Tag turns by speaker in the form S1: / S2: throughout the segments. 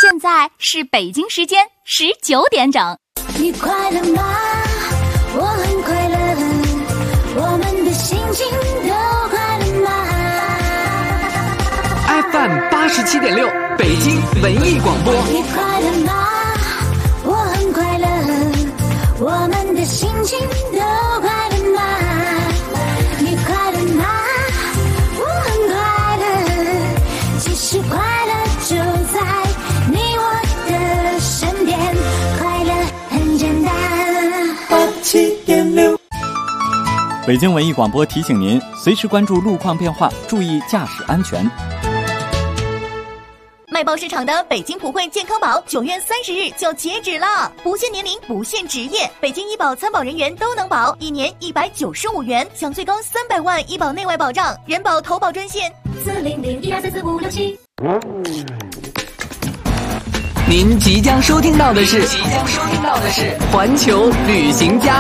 S1: 现在是北京时间19点整。
S2: 你快乐吗？我很快乐，我们的心情都快乐吗
S3: ？FM 87.6，北京文艺广播。
S2: 你快乐吗？我很快乐，我们的心情都快乐吗？你快乐吗？我很快乐，其实快乐就在你我的身边，快乐很简单。87.6，
S4: 北京文艺广播提醒您，随时关注路况变化，注意驾驶安全。
S5: 卖报市场的北京普惠健康宝9月30日就截止了，不限年龄，不限职业，北京医保参保人员都能保，1年195元，享最高300万医保内外保障，人保投保专线40012344567。
S3: 您即将收听到的是环球旅行家。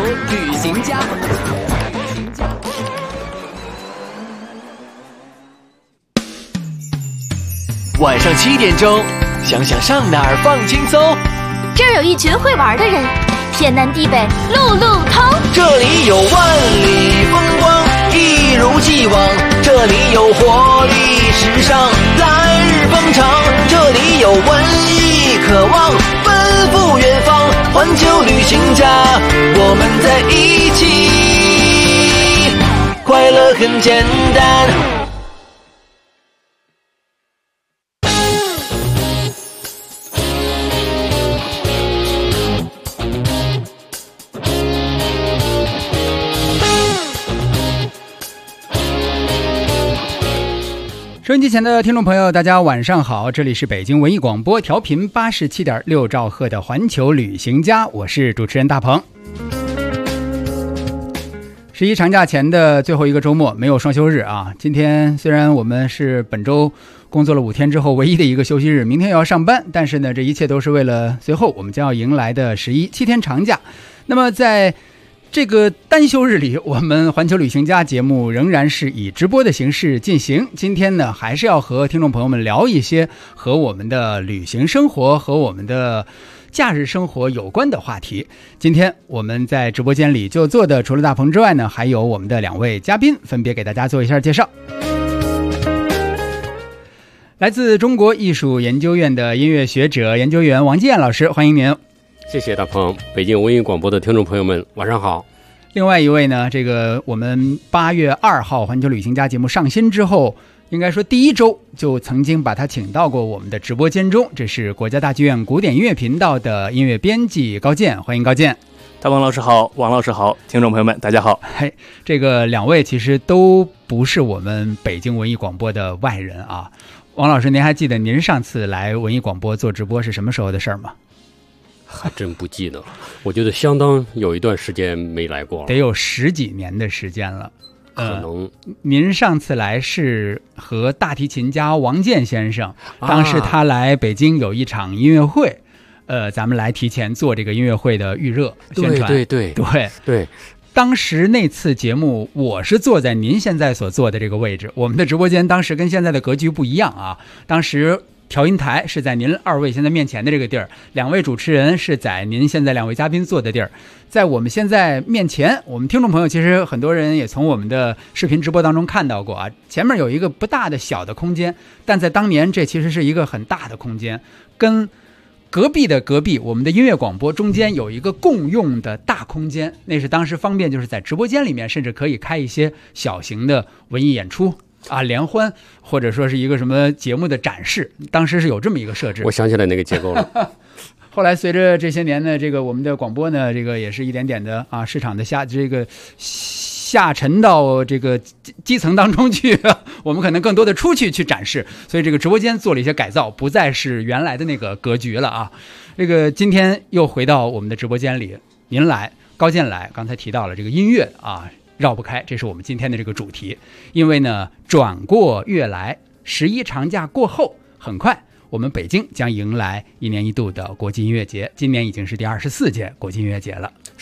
S3: 晚上7点钟，想想上哪儿放轻松。
S6: 这儿有一群会玩的人，天南地北路路通。
S7: 这里有万里风光，一如既往。这里有活力时尚，来日方长。这里有文艺渴望，奔赴远方。环球旅行家，我们在一起，快乐很简单。
S8: 收音机前的听众朋友，大家晚上好，这里是北京文艺广播调频87.6兆赫的环球旅行家，我是主持人大鹏。11长假前的最后一个周末，没有双休日啊。今天虽然我们是本周工作了5天之后唯一的一个休息日，明天又要上班，但是呢，这一切都是为了随后我们将要迎来的7天长假。那么在这个单休日里，我们环球旅行家节目仍然是以直播的形式进行。今天呢，还是要和听众朋友们聊一些和我们的旅行生活和我们的假日生活有关的话题。今天我们在直播间里就坐的除了大鹏之外呢，还有我们的2位嘉宾，分别给大家做一下介绍。来自中国艺术研究院的音乐学者研究员王建老师，欢迎您。
S9: 谢谢大鹏，北京文艺广播的听众朋友们，晚上好。
S8: 另外一位呢，这个我们8月2号环球旅行家节目上新之后，应该说第一周就曾经把他请到过我们的直播间中，这是国家大剧院古典音乐频道的音乐编辑高健，欢迎高健。
S10: 大鹏老师好，王老师好，听众朋友们大家好。
S8: 嘿，这个2位其实都不是我们北京文艺广播的外人啊。王老师，您还记得您上次来文艺广播做直播是什么时候的事儿吗？
S9: 还真不记得了，我觉得相当有一段时间没来过了，
S8: 得有10几年的时间了。
S9: 可能
S8: 您上次来是和大提琴家王健先生，当时他来北京有一场音乐会，咱们来提前做这个音乐会的预热宣传。对。当时那次节目，我是坐在您现在所坐的这个位置，我们的直播间当时跟现在的格局不一样啊，当时调音台是在您2位现在面前的这个地儿，2位主持人是在您现在2位嘉宾坐的地儿，在我们现在面前，我们听众朋友其实很多人也从我们的视频直播当中看到过啊，前面有一个不大的小的空间，但在当年这其实是一个很大的空间，跟隔壁的隔壁我们的音乐广播中间有一个共用的大空间，那是当时方便就是在直播间里面甚至可以开一些小型的文艺演出啊，联欢或者说是一个什么节目的展示，当时是有这么一个设置。
S9: 我想起来那个结构了。
S8: 后来随着这些年呢，这个我们的广播呢，这个也是一点点的啊，市场的下沉到这个基层当中去，我们可能更多的出去展示，所以这个直播间做了一些改造，不再是原来的那个格局了啊。这个今天又回到我们的直播间里，您来，高健来，刚才提到了这个音乐啊。绕不开，这是我们今天的这个主题。因为呢，转过月来，11长假过后，很快我们北京将迎来1年1度的国际音乐节，今年已经是第24届国际音乐节了。
S9: 是，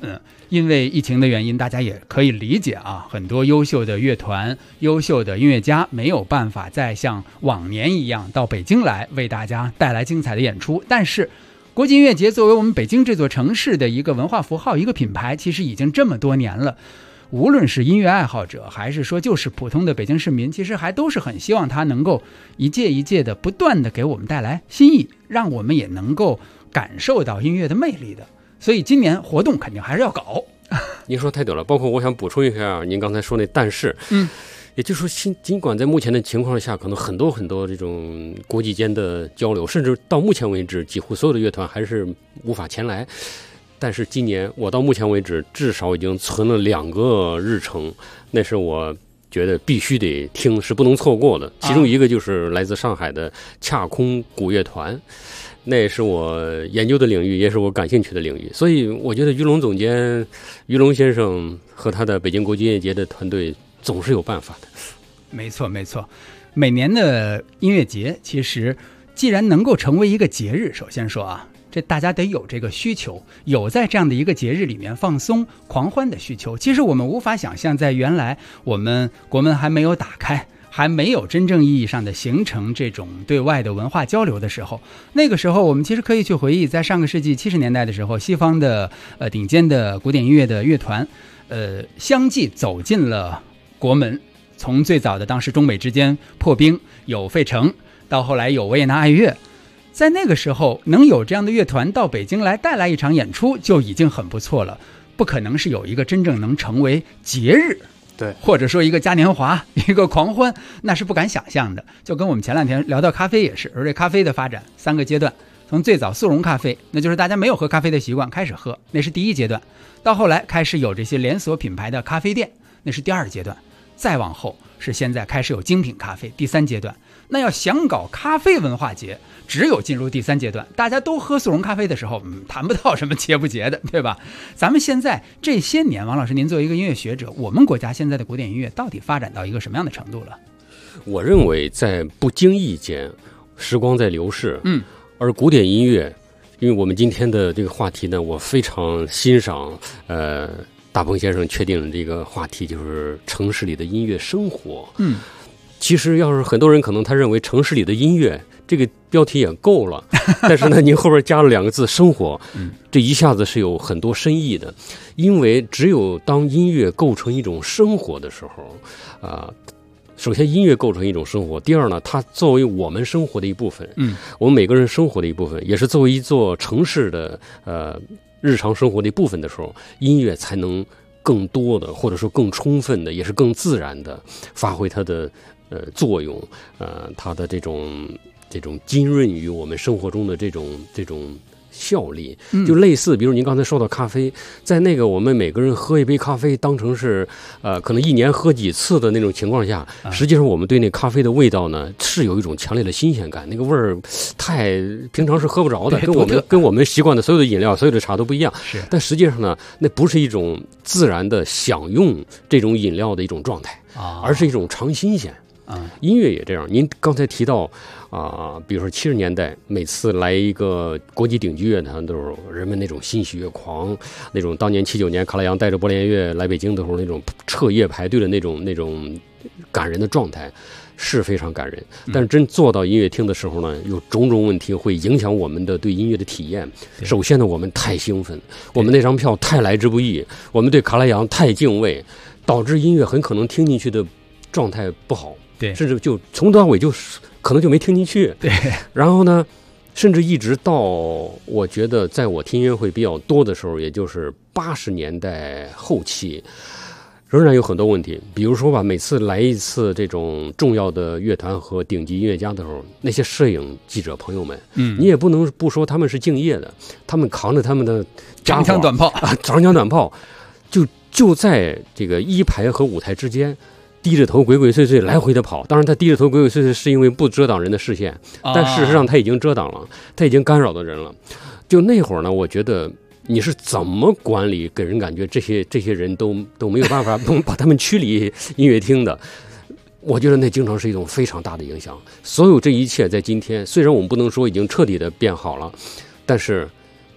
S8: 因为疫情的原因，大家也可以理解啊，很多优秀的乐团、优秀的音乐家没有办法再像往年一样到北京来为大家带来精彩的演出。但是国际音乐节作为我们北京这座城市的一个文化符号、一个品牌，其实已经这么多年了。无论是音乐爱好者，还是说就是普通的北京市民，其实还都是很希望它能够一届一届的不断的给我们带来新意，让我们也能够感受到音乐的魅力的。所以今年活动肯定还是要搞。
S9: 您说太对了，包括我想补充一下您刚才说那但是，也就是说尽管在目前的情况下，可能很多这种国际间的交流，甚至到目前为止几乎所有的乐团还是无法前来，但是今年我到目前为止至少已经存了2个日程，那是我觉得必须得听，是不能错过的。其中一个就是来自上海的恰空古乐团，那也是我研究的领域，也是我感兴趣的领域。所以我觉得于龙总监、于龙先生和他的北京国际音乐节的团队总是有办法的。
S8: 没错，每年的音乐节其实既然能够成为一个节日，首先说啊，这大家得有这个需求，有在这样的一个节日里面放松狂欢的需求。其实我们无法想象，在原来我们国门还没有打开，还没有真正意义上的形成这种对外的文化交流的时候，那个时候我们其实可以去回忆，在上个世纪70年代的时候，西方的顶尖的古典音乐的乐团相继走进了国门。从最早的当时中美之间破冰有费城，到后来有维也纳爱乐，在那个时候能有这样的乐团到北京来带来一场演出就已经很不错了，不可能是有一个真正能成为节日，
S10: 对，
S8: 或者说一个嘉年华、一个狂欢，那是不敢想象的。就跟我们前2天聊到咖啡也是，而这咖啡的发展3个阶段，从最早速溶咖啡，那就是大家没有喝咖啡的习惯开始喝，那是第1阶段，到后来开始有这些连锁品牌的咖啡店，那是第2阶段，再往后是现在开始有精品咖啡，第3阶段。那要想搞咖啡文化节，只有进入第3阶段，大家都喝速溶咖啡的时候，谈不到什么节不节的，对吧？咱们现在这些年，王老师您作为一个音乐学者，我们国家现在的古典音乐到底发展到一个什么样的程度了？
S9: 我认为在不经意间，时光在流逝，而古典音乐，因为我们今天的这个话题呢，我非常欣赏，大鹏先生确定这个话题就是城市里的音乐生活。其实要是很多人可能他认为城市里的音乐这个标题也够了，但是呢您后边加了2个字生活，这一下子是有很多深意的。因为只有当音乐构成一种生活的时候首先音乐构成一种生活，第二呢它作为我们生活的一部分，我们每个人生活的一部分，也是作为一座城市的日常生活的一部分的时候，音乐才能更多的或者说更充分的，也是更自然的发挥它的作用，它的这种浸润于我们生活中的这种效力，就类似比如您刚才说到咖啡，在那个我们每个人喝一杯咖啡当成是可能1年喝几次的那种情况下，实际上我们对那咖啡的味道呢是有一种强烈的新鲜感，那个味儿太平常是喝不着的，跟我们习惯的所有的饮料、所有的茶都不一样。但实际上呢，那不是一种自然的享用这种饮料的一种状态，而是一种尝新鲜。音乐也这样。您刚才提到比如说70年代每次来一个国际顶级乐团的时候，人们那种欣喜若狂，那种当年79年卡拉扬带着波连乐来北京的时候那种彻夜排队的那种感人的状态是非常感人。但是真坐到音乐厅的时候呢，有种种问题会影响我们的对音乐的体验。首先呢，我们太兴奋，我们那张票太来之不易，我们对卡拉扬太敬畏，导致音乐很可能听进去的状态不好，
S8: 对，
S9: 甚至就从头到尾就可能就没听进去。
S8: 对，
S9: 然后呢，甚至一直到我觉得在我听音乐会比较多的时候，也就是80年代后期，仍然有很多问题。比如说吧，每次来一次这种重要的乐团和顶级音乐家的时候，那些摄影记者朋友们，你也不能不说他们是敬业的，他们扛着他们的
S8: 长枪短炮
S9: 长枪短炮，就在这个1排和舞台之间低着头鬼鬼祟祟来回的跑。当然他低着头鬼鬼祟祟是因为不遮挡人的视线，但事实上他已经遮挡了，他已经干扰到人了。就那会儿呢，我觉得你是怎么管理，给人感觉这些人都没有办法把他们驱离音乐厅的。我觉得那经常是一种非常大的影响。所有这一切在今天，虽然我们不能说已经彻底的变好了，但是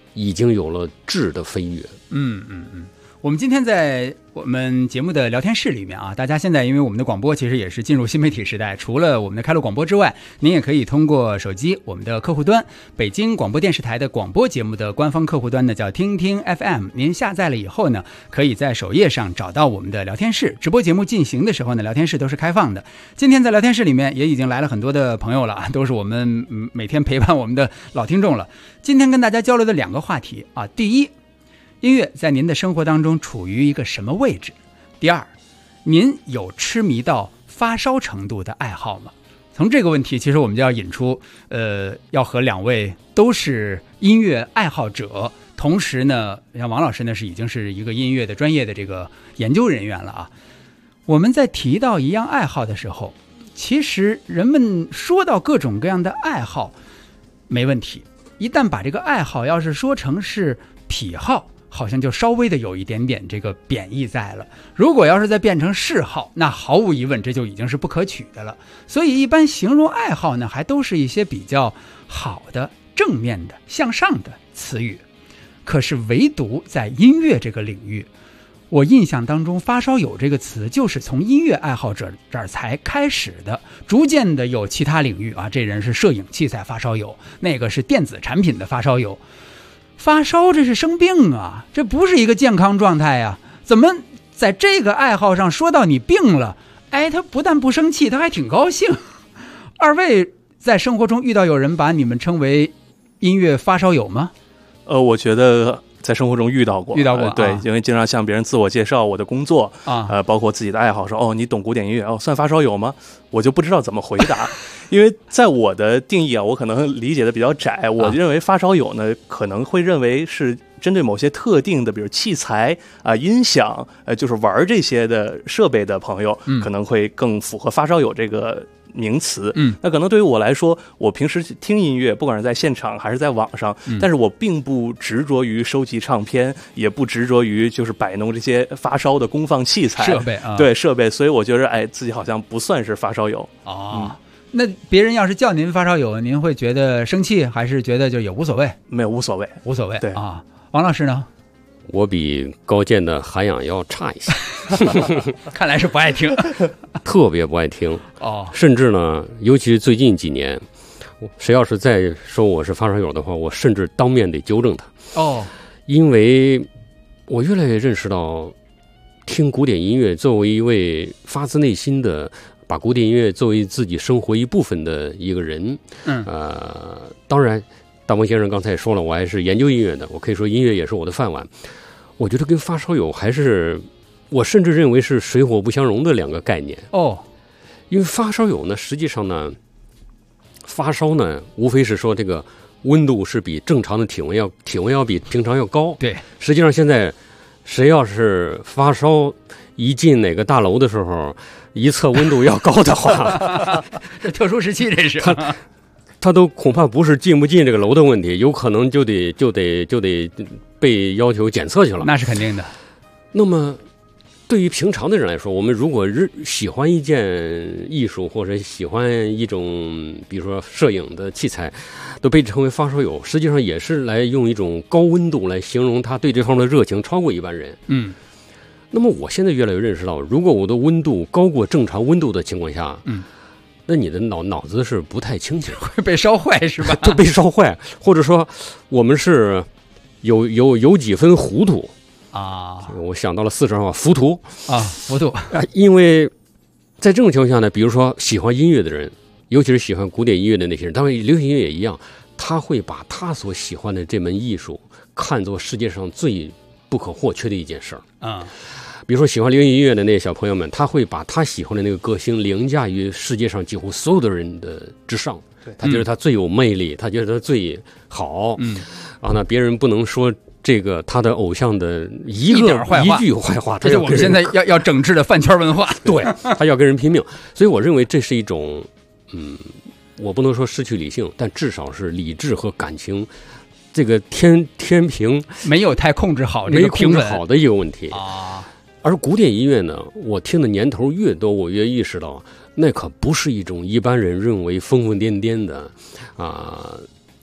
S9: 已经有了质的飞跃。
S8: 我们今天在我们节目的聊天室里面啊，大家现在因为我们的广播其实也是进入新媒体时代，除了我们的开录广播之外，您也可以通过手机我们的客户端北京广播电视台的广播节目的官方客户端呢叫听听 FM， 您下载了以后呢，可以在首页上找到我们的聊天室，直播节目进行的时候呢，聊天室都是开放的。今天在聊天室里面也已经来了很多的朋友了，都是我们每天陪伴我们的老听众了。今天跟大家交流的2个话题啊，第一，音乐在您的生活当中处于一个什么位置？第二，您有痴迷到发烧程度的爱好吗？从这个问题，其实我们就要引出，要和2位都是音乐爱好者，同时呢，像王老师呢已经是一个音乐的专业的这个研究人员了啊。我们在提到一样爱好的时候，其实人们说到各种各样的爱好没问题，一旦把这个爱好要是说成是癖好，好像就稍微的有一点点这个贬义在了。如果要是再变成嗜好，那毫无疑问这就已经是不可取的了。所以一般形容爱好呢，还都是一些比较好的、正面的、向上的词语。可是唯独在音乐这个领域，我印象当中发烧友这个词就是从音乐爱好者这儿才开始的，逐渐的有其他领域啊，这人是摄影器材发烧友，那个是电子产品的发烧友。发烧这是生病啊，这不是一个健康状态啊，怎么在这个爱好上说到你病了，他不但不生气，他还挺高兴。2位在生活中遇到有人把你们称为音乐发烧友吗？
S10: 我觉得在生活中遇到过，对，因为经常向别人自我介绍我的工作啊，包括自己的爱好，说你懂古典音乐，算发烧友吗？我就不知道怎么回答，因为在我的定义啊，我可能理解的比较窄，我认为发烧友呢，可能会认为是针对某些特定的，比如器材啊、音响，就是玩这些的设备的朋友，可能会更符合发烧友这个名词。那可能对于我来说，我平时听音乐，不管是在现场还是在网上，但是我并不执着于收集唱片，也不执着于就是摆弄这些发烧的功放器材
S8: 设备啊，
S10: 对设备，所以我觉得自己好像不算是发烧友
S8: 那别人要是叫您发烧友，您会觉得生气，还是觉得就也无所谓？
S10: 没有，无所谓，
S8: 无所谓。
S10: 对
S8: 啊，王老师呢？
S9: 我比高健的涵养要差一些，
S8: 看来是不爱听，
S9: 特别不爱听
S8: 哦。
S9: 甚至呢，尤其是最近几年，谁要是再说我是发烧友的话，我甚至当面得纠正他
S8: 哦，
S9: 因为我越来越认识到，听古典音乐作为一位发自内心的把古典音乐作为自己生活一部分的一个人，当然。大鹏先生刚才也说了，我还是研究音乐的，我可以说音乐也是我的饭碗。我觉得跟发烧友还是，我甚至认为是水火不相容的2个概念
S8: 哦。
S9: 因为发烧友呢，实际上呢，发烧呢，无非是说这个温度是比正常的体温要比平常要高。
S8: 对，
S9: 实际上现在谁要是发烧，一进哪个大楼的时候，一测温度要高的话，
S8: 这特殊时期这是。
S9: 他都恐怕不是进不进这个楼的问题，有可能就得被要求检测去了。
S8: 那是肯定的。
S9: 那么，对于平常的人来说，我们如果喜欢一件艺术或者喜欢一种，比如说摄影的器材，都被称为发烧友，实际上也是来用一种高温度来形容他对这方面的热情超过一般人。那么我现在越来越认识到，如果我的温度高过正常温度的情况下，那你的脑子是不太清醒，
S8: 会被烧坏是吧？
S9: 都被烧坏，或者说我们是有几分糊涂
S8: 啊。
S9: 我想到了四川话，浮屠
S8: 啊，浮屠
S9: 啊。因为在这种情况下呢，比如说喜欢音乐的人，尤其是喜欢古典音乐的那些人，当然流行音乐也一样，他会把他所喜欢的这门艺术看作世界上最不可或缺的一件事儿
S8: 啊。
S9: 比如说喜欢流行音乐的那些小朋友们，他会把他喜欢的那个歌星凌驾于世界上几乎所有的人的之上，他觉得他最有魅力，他觉得他最好，然后呢，别人不能说这个他的偶像的一句坏话，
S8: 这是我们现在要整治的饭圈文化。
S9: 对，他要跟人拼命，所以我认为这是一种，我不能说失去理性，但至少是理智和感情这个天平
S8: 没有太控制好，
S9: 没控制好的一个问题
S8: 啊。
S9: 而古典音乐呢，我听的年头越多，我越意识到，那可不是一种一般人认为疯疯癫癫的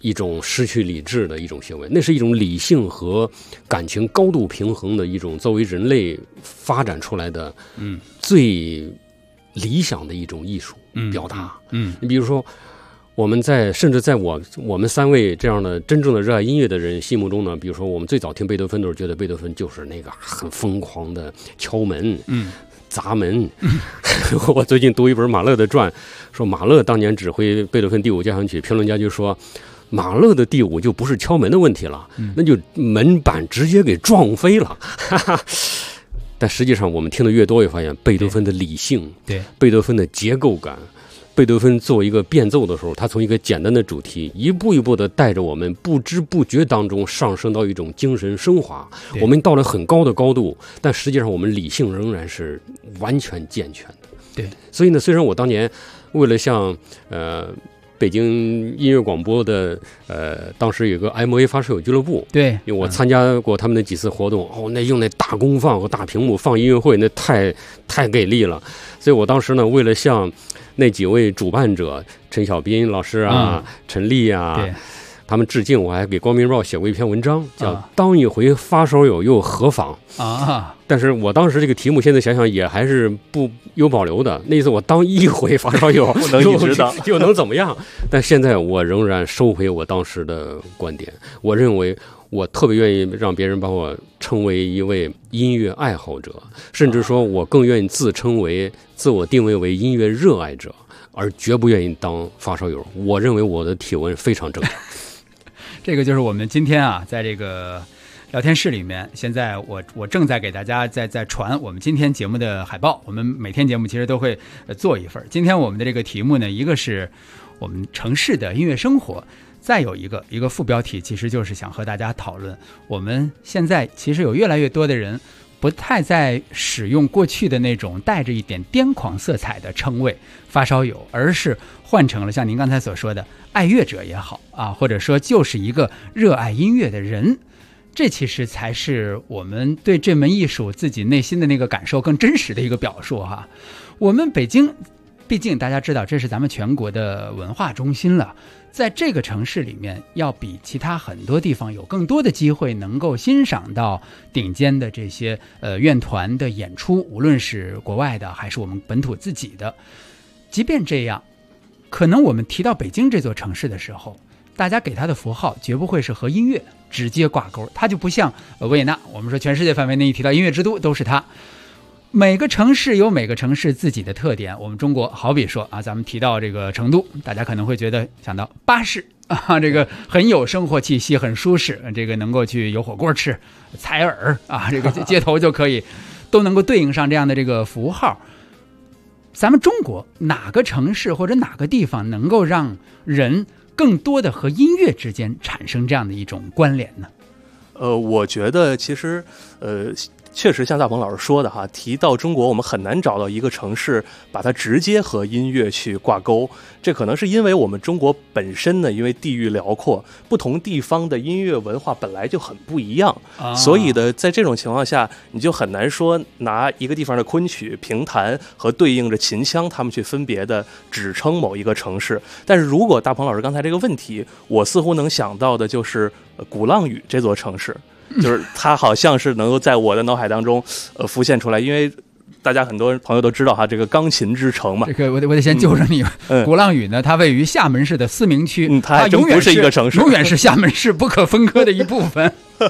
S9: 一种失去理智的一种行为，那是一种理性和感情高度平衡的一种作为人类发展出来的最理想的一种艺术表达。你比如说甚至在我们3位这样的真正的热爱音乐的人心目中呢，比如说我们最早听贝多芬都是觉得贝多芬就是那个很疯狂的敲门砸门。我最近读一本马勒的传，说马勒当年指挥贝多芬第5交响曲，评论家就说马勒的第5就不是敲门的问题了，那就门板直接给撞飞了。但实际上我们听得越多，越发现贝多芬的理性，对贝多芬的结构感，贝多芬做一个变奏的时候，他从一个简单的主题一步一步的带着我们不知不觉当中上升到一种精神升华，我们到了很高的高度，但实际上我们理性仍然是完全健全的。对，所以呢，虽然我当年为了向北京音乐广播的当时有个 MA 发烧友俱乐部，对，因为我参加过他们的几次活动，那用那大功放和大屏幕放音乐会，那太给力了。所以我当时呢，为了向那几位主办者陈小斌老师啊、陈丽啊他们致敬，我还给光明日报写过一篇文章，叫当一回发烧友又何妨啊。但是我当时这个题目现在想想也还是不有保留的，那意思我当一回发烧友
S10: 不能一直当
S9: 又能怎么样？但现在我仍然收回我当时的观点，我认为我特别愿意让别人把我称为一位音乐爱好者，甚至说我更愿意自我定位为音乐热爱者，而绝不愿意当发烧友。我认为我的体温非常正常。
S8: 这个就是我们今天在这个聊天室里面，现在我正在给大家在传我们今天节目的海报。我们每天节目其实都会做一份。今天我们的这个题目呢，一个是我们城市的音乐生活，再有一个副标题，其实就是想和大家讨论，我们现在其实有越来越多的人不太在使用过去的那种带着一点癫狂色彩的称谓发烧友，而是换成了像您刚才所说的爱乐者也好或者说就是一个热爱音乐的人。这其实才是我们对这门艺术自己内心的那个感受更真实的一个表述哈。我们北京毕竟大家知道这是咱们全国的文化中心了，在这个城市里面要比其他很多地方有更多的机会能够欣赏到顶尖的这些乐团的演出，无论是国外的还是我们本土自己的。即便这样，可能我们提到北京这座城市的时候，大家给它的符号绝不会是和音乐直接挂钩，它就不像维也纳，我们说全世界范围内一提到音乐之都都是它。每个城市有每个城市自己的特点，我们中国好比说咱们提到这个成都，大家可能会觉得想到巴士这个很有生活气息，很舒适，这个能够去有火锅吃，采耳这个街头就可以都能够对应上这样的这个符号。咱们中国哪个城市或者哪个地方能够让人更多的和音乐之间产生这样的一种关联呢？
S10: 我觉得其实确实像大鹏老师说的哈，提到中国我们很难找到一个城市把它直接和音乐去挂钩，这可能是因为我们中国本身呢，因为地域辽阔，不同地方的音乐文化本来就很不一样，所以的在这种情况下，你就很难说拿一个地方的昆曲、评弹和对应着秦腔，他们去分别的指称某一个城市。但是如果大鹏老师刚才这个问题，我似乎能想到的就是鼓浪屿这座城市。就是它好像是能够在我的脑海当中浮现出来，因为大家很多朋友都知道哈，这个钢琴之城嘛。这个
S8: 我得先纠正你，鼓浪屿呢，它位于厦门市的思明区，
S10: 它永远不是一个城市，
S8: 永远是厦门市不可分割的一部分。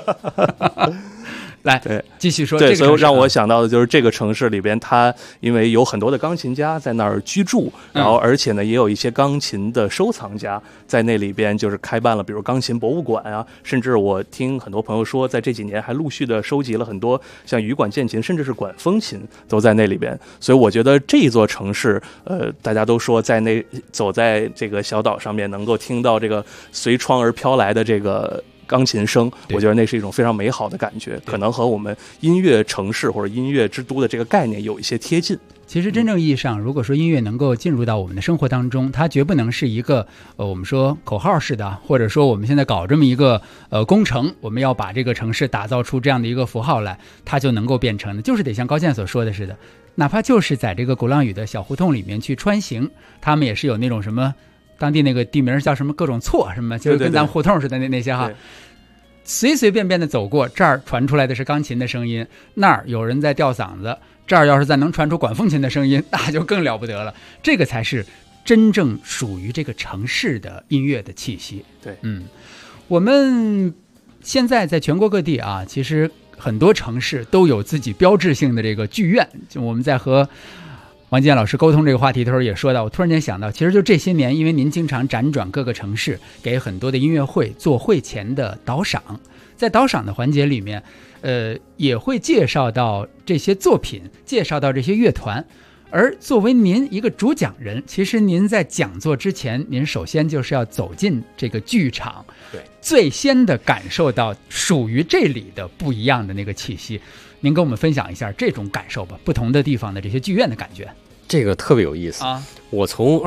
S8: 来，继续说。
S10: 对，所以让我想到的就是这个城市里边，它因为有很多的钢琴家在那儿居住，然后而且呢，也有一些钢琴的收藏家在那里边就是开办了，比如钢琴博物馆啊，甚至我听很多朋友说，在这几年还陆续的收集了很多像羽管键琴，甚至是管风琴都在那里边。所以我觉得这座城市，大家都说走在这个小岛上面，能够听到这个随窗而飘来的这个钢琴声，我觉得那是一种非常美好的感觉，可能和我们音乐城市或者音乐之都的这个概念有一些贴近。
S8: 其实真正意义上，如果说音乐能够进入到我们的生活当中，它绝不能是一个我们说口号式的，或者说我们现在搞这么一个工程，我们要把这个城市打造出这样的一个符号来，它就能够变成的，就是得像高健所说的似的，哪怕就是在这个鼓浪屿的小胡同里面去穿行，他们也是有那种什么当地那个地名叫什么各种错什么，就是跟咱们胡同似的那些哈。随随便便的走过，这儿传出来的是钢琴的声音，那儿有人在吊嗓子，这儿要是再能传出管风琴的声音，那就更了不得了。这个才是真正属于这个城市的音乐的气息。
S10: 对，
S8: 我们现在在全国各地啊，其实很多城市都有自己标志性的这个剧院。就我们在和王建老师沟通这个话题的时候也说到，我突然间想到，其实就这些年，因为您经常辗转各个城市，给很多的音乐会做会前的导赏，在导赏的环节里面，也会介绍到这些作品，介绍到这些乐团。而作为您一个主讲人，其实您在讲座之前，您首先就是要走进这个剧场，
S9: 对，
S8: 最先的感受到属于这里的不一样的那个气息。您跟我们分享一下这种感受吧，不同的地方的这些剧院的感觉。
S9: 这个特别有意思啊！我从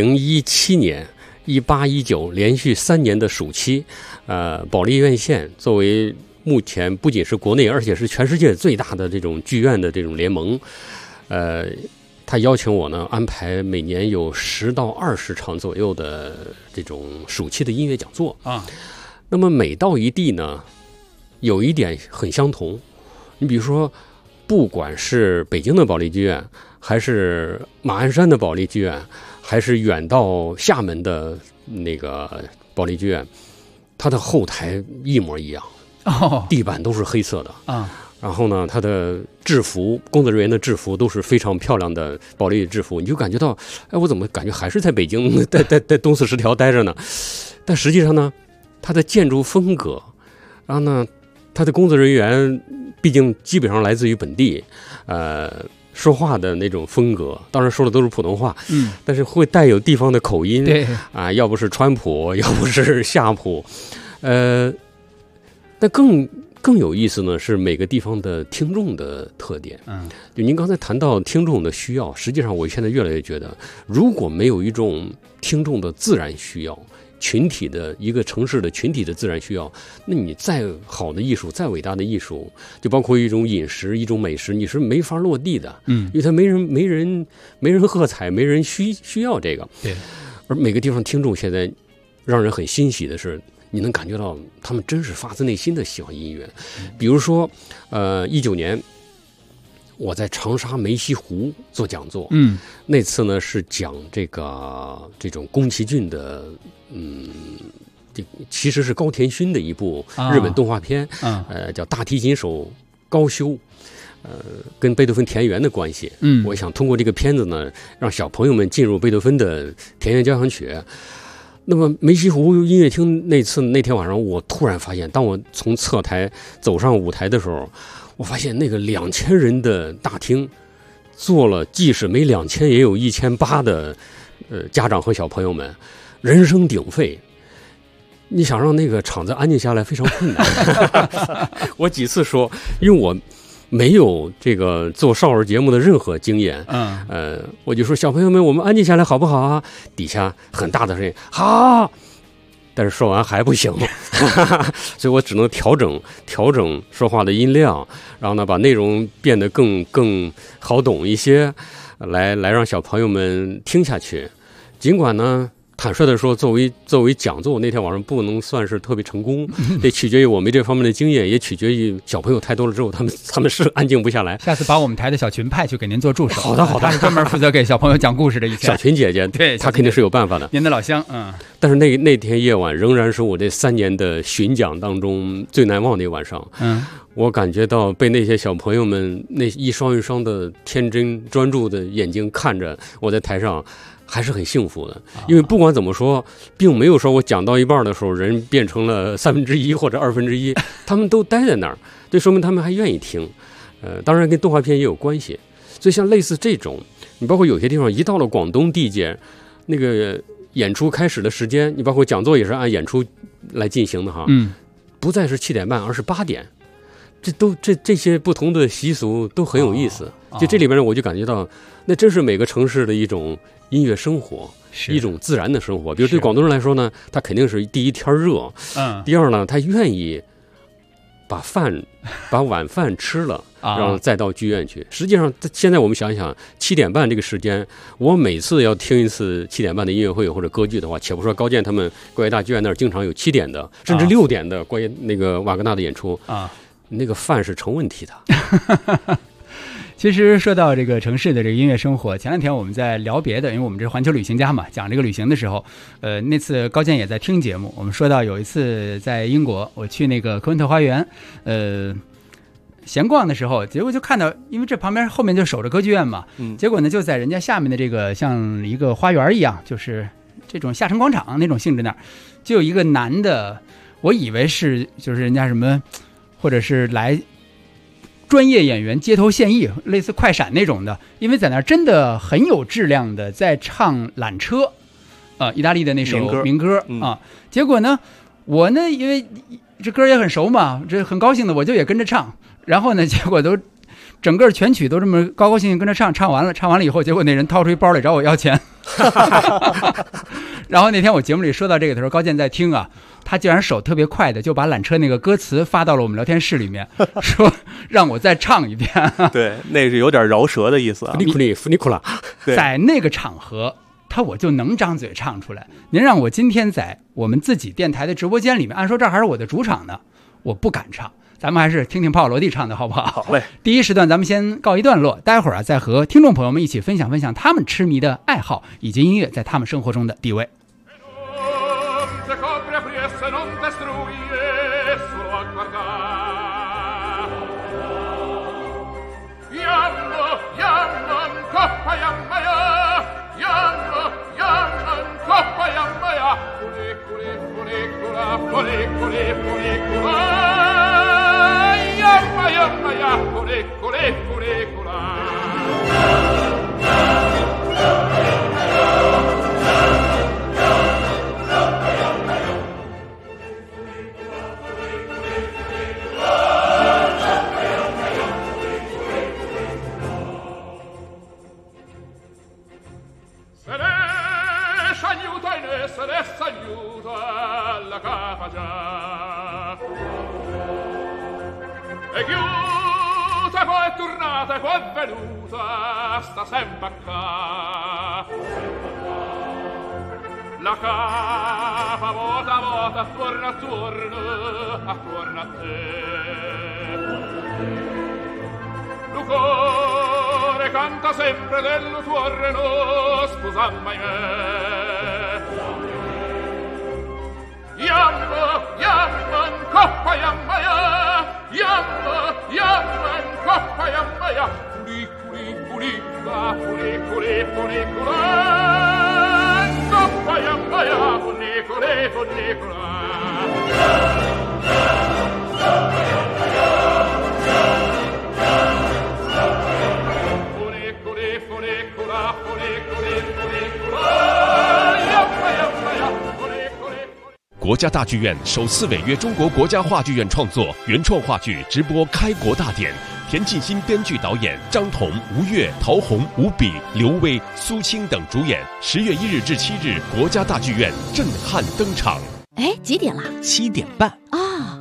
S9: 2017年、18、19连续3年的暑期，保利院线作为目前不仅是国内，而且是全世界最大的这种剧院的这种联盟，他邀请我呢安排每年有10到20场左右的这种暑期的音乐讲座啊。那么每到一地呢，有一点很相同。你比如说，不管是北京的保利剧院，还是马鞍山的保利剧院，还是远到厦门的那个保利剧院，它的后台一模一样，地板都是黑色的啊。然后呢，它的制服，工作人员的制服都是非常漂亮的保利制服，你就感觉到，哎，我怎么感觉还是在北京，在东四十条待着呢？但实际上呢，它的建筑风格，然后呢，它的工作人员毕竟基本上来自于本地，说话的那种风格，当然说的都是普通话，但是会带有地方的口音，
S8: 对
S9: 啊，要不是川普，要不是夏普，但更有意思呢，是每个地方的听众的特点。就您刚才谈到听众的需要，实际上我现在越来越觉得，如果没有一种听众的自然需要，群体的一个城市的群体的自然需要，那你再好的艺术，再伟大的艺术，就包括一种饮食、一种美食，你是没法落地的。因为它没人喝彩，没人需要这个。
S8: 对。
S9: 而每个地方听众现在让人很欣喜的是，你能感觉到他们真是发自内心的喜欢音乐。比如说，19年我在长沙梅溪湖做讲座，那次呢是讲这种宫崎骏的，这其实是高田勋的一部日本动画片，叫《大提琴手高修》，跟贝多芬田园的关系。我想通过这个片子呢，让小朋友们进入贝多芬的田园交响曲。那么梅溪湖音乐厅那天晚上，我突然发现，当我从侧台走上舞台的时候，我发现那个2000人的大厅坐了，即使没2000也有1800的家长和小朋友们，人声鼎沸。你想让那个场子安静下来非常困难。我几次说，因为我没有这个做少儿节目的任何经验，我就说小朋友们，我们安静下来好不好啊？底下很大的声音，好。但是说完还不行，所以我只能调整说话的音量，然后呢，把内容变得更好懂一些，来让小朋友们听下去。尽管呢，坦率的说，作为讲座，我那天晚上不能算是特别成功，得取决于我没这方面的经验，也取决于小朋友太多了之后，他们是安静不下来。
S8: 下次把我们台的小群派去给您做助手。
S9: 好的，
S8: 他是专门负责给小朋友讲故事的一
S9: 小群姐姐，
S8: 对，
S9: 她肯定是有办法的。
S8: 您的老乡，
S9: 但是那天夜晚仍然是我这3年的巡讲当中最难忘的一晚上。我感觉到被那些小朋友们那一双一双的天真专注的眼睛看着我在台上，还是很幸福的。因为不管怎么说，并没有说我讲到一半的时候人变成了1/3或者1/2，他们都待在那儿，这说明他们还愿意听。当然跟动画片也有关系。所以像类似这种，你包括有些地方一到了广东地界，那个演出开始的时间，你包括讲座也是按演出来进行的哈，不再是7点半，而是8点。这些不同的习俗都很有意思。就这里边我就感觉到，那真是每个城市的一种音乐生活，一种自然的生活。比如对广东人来说呢，他肯定是第一天热，第二呢，他愿意把晚饭吃了， 然后再到剧院去。实际上，现在我们想想，7点半这个时间，我每次要听一次7点半的音乐会或者歌剧的话，且不说高健他们国乐大剧院那儿经常有7点的，甚至6点的关于那个瓦格纳的演出啊，那个饭是成问题的。
S8: 其实说到这个城市的这个音乐生活，前两天我们在聊别的，因为我们这是环球旅行家嘛，讲这个旅行的时候，那次高健也在听节目，我们说到有一次在英国，我去那个科文特花园，闲逛的时候，结果就看到，因为这旁边后面就守着歌剧院嘛，结果呢就在人家下面的这个像一个花园一样，就是这种下沉广场那种性质那儿，就有一个男的，我以为是就是人家什么，或者是来专业演员街头现役，类似快闪那种的，因为在那儿真的很有质量的在唱缆车，意大利的那首民歌啊。结果呢，我呢因为这歌也很熟嘛，这很高兴的我就也跟着唱，然后呢，结果都整个全曲都这么高高兴兴跟着唱，唱完了以后，结果那人掏出一包来找我要钱。然后那天我节目里说到这个的时候，高健在听啊，他竟然手特别快的就把缆车那个歌词发到了我们聊天室里面，说让我再唱一遍。
S10: 对，那是有点饶舌的意思啊。
S9: 弗尼库拉，
S8: 在那个场合，我就能张嘴唱出来。您让我今天在我们自己电台的直播间里面，按说这还是我的主场呢，我不敢唱。咱们还是听听帕瓦罗蒂唱的好不好？
S10: 好嘞。
S8: 第一时段咱们先告一段落，待会儿再和听众朋友们一起分享分享他们痴迷的爱好以及音乐在他们生活中的地位。
S11: La capa vuota vuota attorno attorno a te. L'ucore canta sempre dello tuo reno, scusa mai me. Yamma in coppa yamma ya, yamma in coppa yamma ya. Puli coppa yamma ya, puli.
S12: 国家大剧院首次违约中国国家话剧院创作原创话剧直播开国大典，田沁鑫编剧导演，张彤、吴越、陶虹、吴比、刘薇、苏青等主演。10月1日至7日，国家大剧院震撼登场。
S1: 哎，几点了
S13: ？7点半
S1: 啊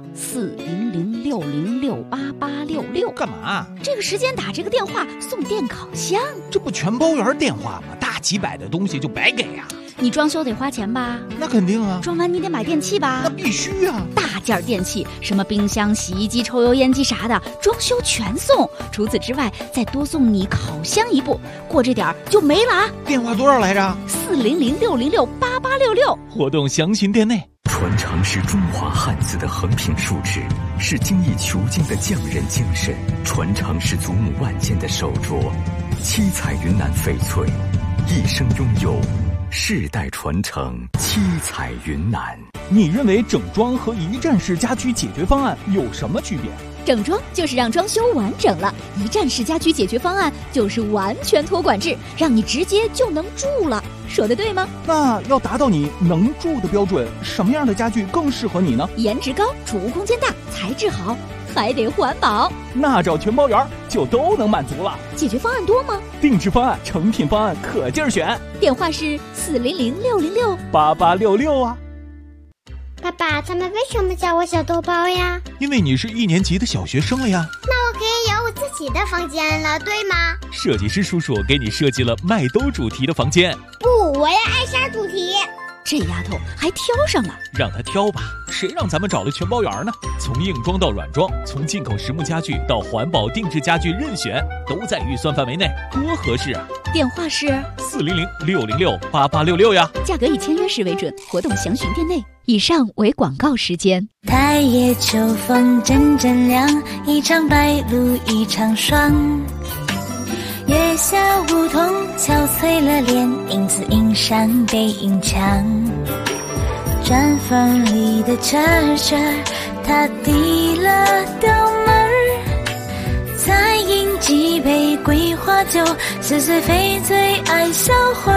S1: ！40060688866，
S13: 干嘛？
S1: 这个时间打这个电话送电烤箱，
S13: 这不全包圆电话吗？大几百的东西就白给呀！
S1: 你装修得花钱吧？
S13: 那肯定啊！
S1: 装完你得买电器吧？
S13: 那必须啊！
S1: 大件电器，什么冰箱、洗衣机、抽油烟机啥的，装修全送。除此之外，再多送你烤箱一部，过这点就没了啊！
S13: 电话多少来着
S1: ？40060688866。
S13: 活动详情店内。
S14: 传承是中华汉字的横平竖直，是精益求精的匠人精神；传承是祖母万件的手镯，七彩云南翡翠，一生拥有，世代传承，七彩云南。
S15: 你认为整装和一站式家居解决方案有什么区别？
S1: 整装就是让装修完整了，一站式家居解决方案就是完全托管制，让你直接就能住了。说的对吗？
S15: 那要达到你能住的标准，什么样的家具更适合你呢？
S1: 颜值高，储物空间大，材质好，还得环保。
S15: 那找全包圆就都能满足了。
S1: 解决方案多吗？
S15: 定制方案、成品方案可劲儿选。
S1: 电话是40060688866
S15: 啊。
S16: 爸爸，他们为什么叫我小豆包呀？
S13: 因为你是1年级的小学生了呀。
S16: 那我可以有我自己起的房间了，对吗？
S17: 设计师叔叔给你设计了麦兜主题的房间。
S16: 不，我要艾莎主题。
S1: 这丫头还挑上了，
S17: 让她挑吧，谁让咱们找了全包圆呢？从硬装到软装，从进口实木家具到环保定制家具，任选，都在预算范围内，多合适啊！
S1: 电话是
S17: 400-606-8866呀。
S1: 价格以签约时为准，活动详询店内。以上为广告时间。
S2: 太夜秋风阵阵凉，一场白露一场霜。月下梧桐憔悴了脸，影子映上背影墙。砖缝里的车车，他递了刀门，再饮几杯桂花酒，似水非醉爱销魂。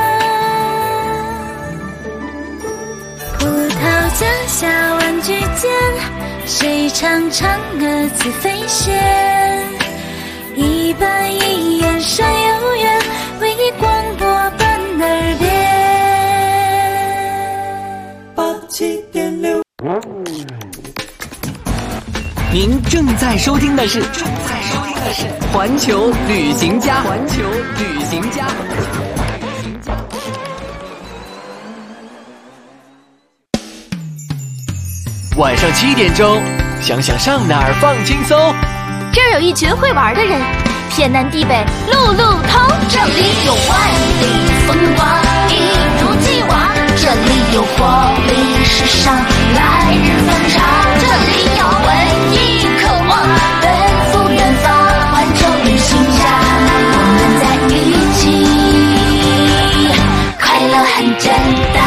S2: 葡萄架下玩具间，谁唱嫦娥自飞仙？一板一眼山有缘，为你广播奔耳边。87.6。
S3: 您正在收听的是环球旅行家。晚上7点钟，想想上哪儿放轻松。
S6: 这儿有一群会玩的人，天南地北路路通。
S2: 这里有万里风光，一如既往。这里有活力时尚，来日方长。这里有文艺渴望，奔赴远方。环球旅行家，我们在一起，快乐很简单。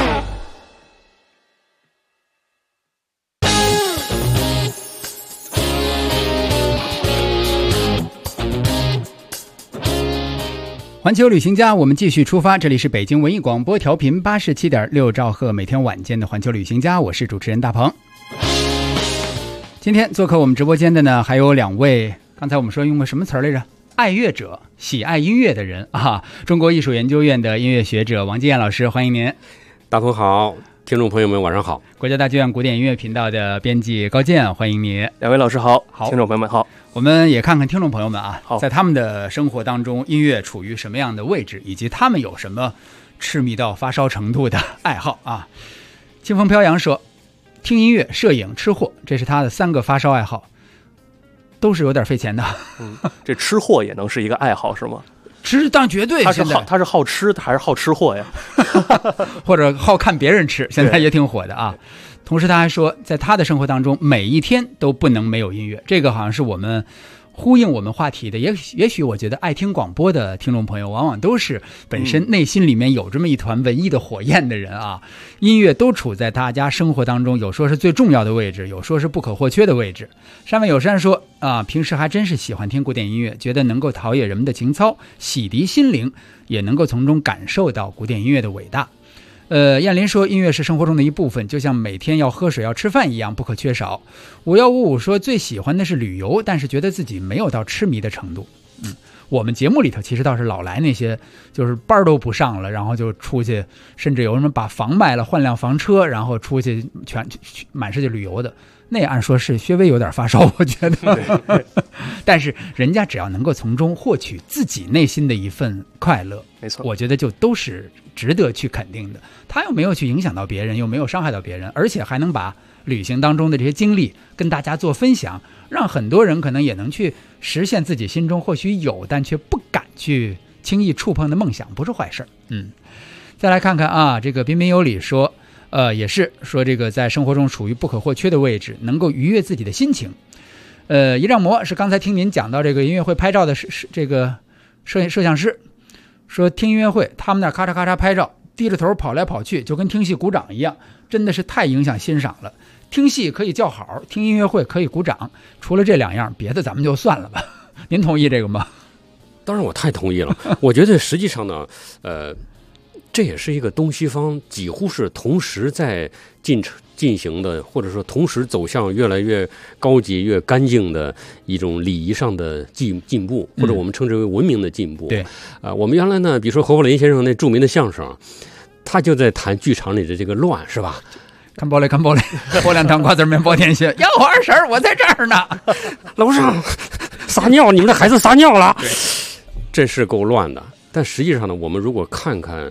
S8: 环球旅行家，我们继续出发。这里是北京文艺广播调频87.6兆赫，每天晚间的环球旅行家，我是主持人大鹏。今天做客我们直播间的呢，还有2位，刚才我们说用过什么词来着？爱乐者，喜爱音乐的人啊！中国艺术研究院的音乐学者王金燕老师，欢迎您。
S9: 大鹏好，听众朋友们晚上好。
S8: 国家大剧院古典音乐频道的编辑高健，欢迎你。
S10: 2位老师好，听众朋友们好。
S8: 我们也看看听众朋友们啊，在他们的生活当中，音乐处于什么样的位置，以及他们有什么痴迷到发烧程度的爱好啊。清风飘扬说，听音乐、摄影、吃货，这是他的3个发烧爱好，都是有点费钱的。
S10: 这吃货也能是一个爱好是吗？
S8: 吃当然绝对，
S10: 他是好吃还是好吃货呀？
S8: 或者好看别人吃，现在也挺火的啊。同时他还说，在他的生活当中，每一天都不能没有音乐。这个好像是我们呼应我们话题的，也许我觉得爱听广播的听众朋友，往往都是本身内心里面有这么一团文艺的火焰的人啊。音乐都处在大家生活当中，有说是最重要的位置，有说是不可或缺的位置。山外有山说啊，平时还真是喜欢听古典音乐，觉得能够陶冶人们的情操，洗涤心灵，也能够从中感受到古典音乐的伟大。燕林说，音乐是生活中的一部分，就像每天要喝水要吃饭一样，不可缺少。5155说，最喜欢的是旅游，但是觉得自己没有到痴迷的程度。我们节目里头其实倒是老来那些就是班都不上了，然后就出去，甚至有人把房卖了换辆房车，然后出去满世界旅游的，那按说是稍微有点发烧，我觉得。但是人家只要能够从中获取自己内心的一份快乐，
S10: 没错，
S8: 我觉得就都是值得去肯定的。他又没有去影响到别人，又没有伤害到别人，而且还能把旅行当中的这些经历跟大家做分享，让很多人可能也能去实现自己心中或许有但却不敢去轻易触碰的梦想，不是坏事。再来看看啊，这个彬彬有礼说，也是说这个在生活中处于不可或缺的位置，能够愉悦自己的心情。一丈魔是刚才听您讲到这个音乐会拍照的这个摄像师，说听音乐会他们那咔嚓咔嚓拍照，低着头跑来跑去，就跟听戏鼓掌一样，真的是太影响欣赏了。听戏可以叫好，听音乐会可以鼓掌，除了这2样，别的咱们就算了吧。您同意这个吗？
S9: 当然我太同意了。我觉得实际上呢，这也是一个东西方几乎是同时在进行的，或者说同时走向越来越高级、越干净的一种礼仪上的进步，或者我们称之为文明的进步。
S8: 对，
S9: 我们原来呢，比如说侯宝林先生那著名的相声，他就在谈剧场里的这个乱，是吧？
S8: 看包嘞，看包嘞，剥2汤瓜子面包天蝎，要我2婶，我在这儿呢，
S9: 楼上撒尿，你们的孩子撒尿了，这是够乱的。但实际上呢，我们如果看看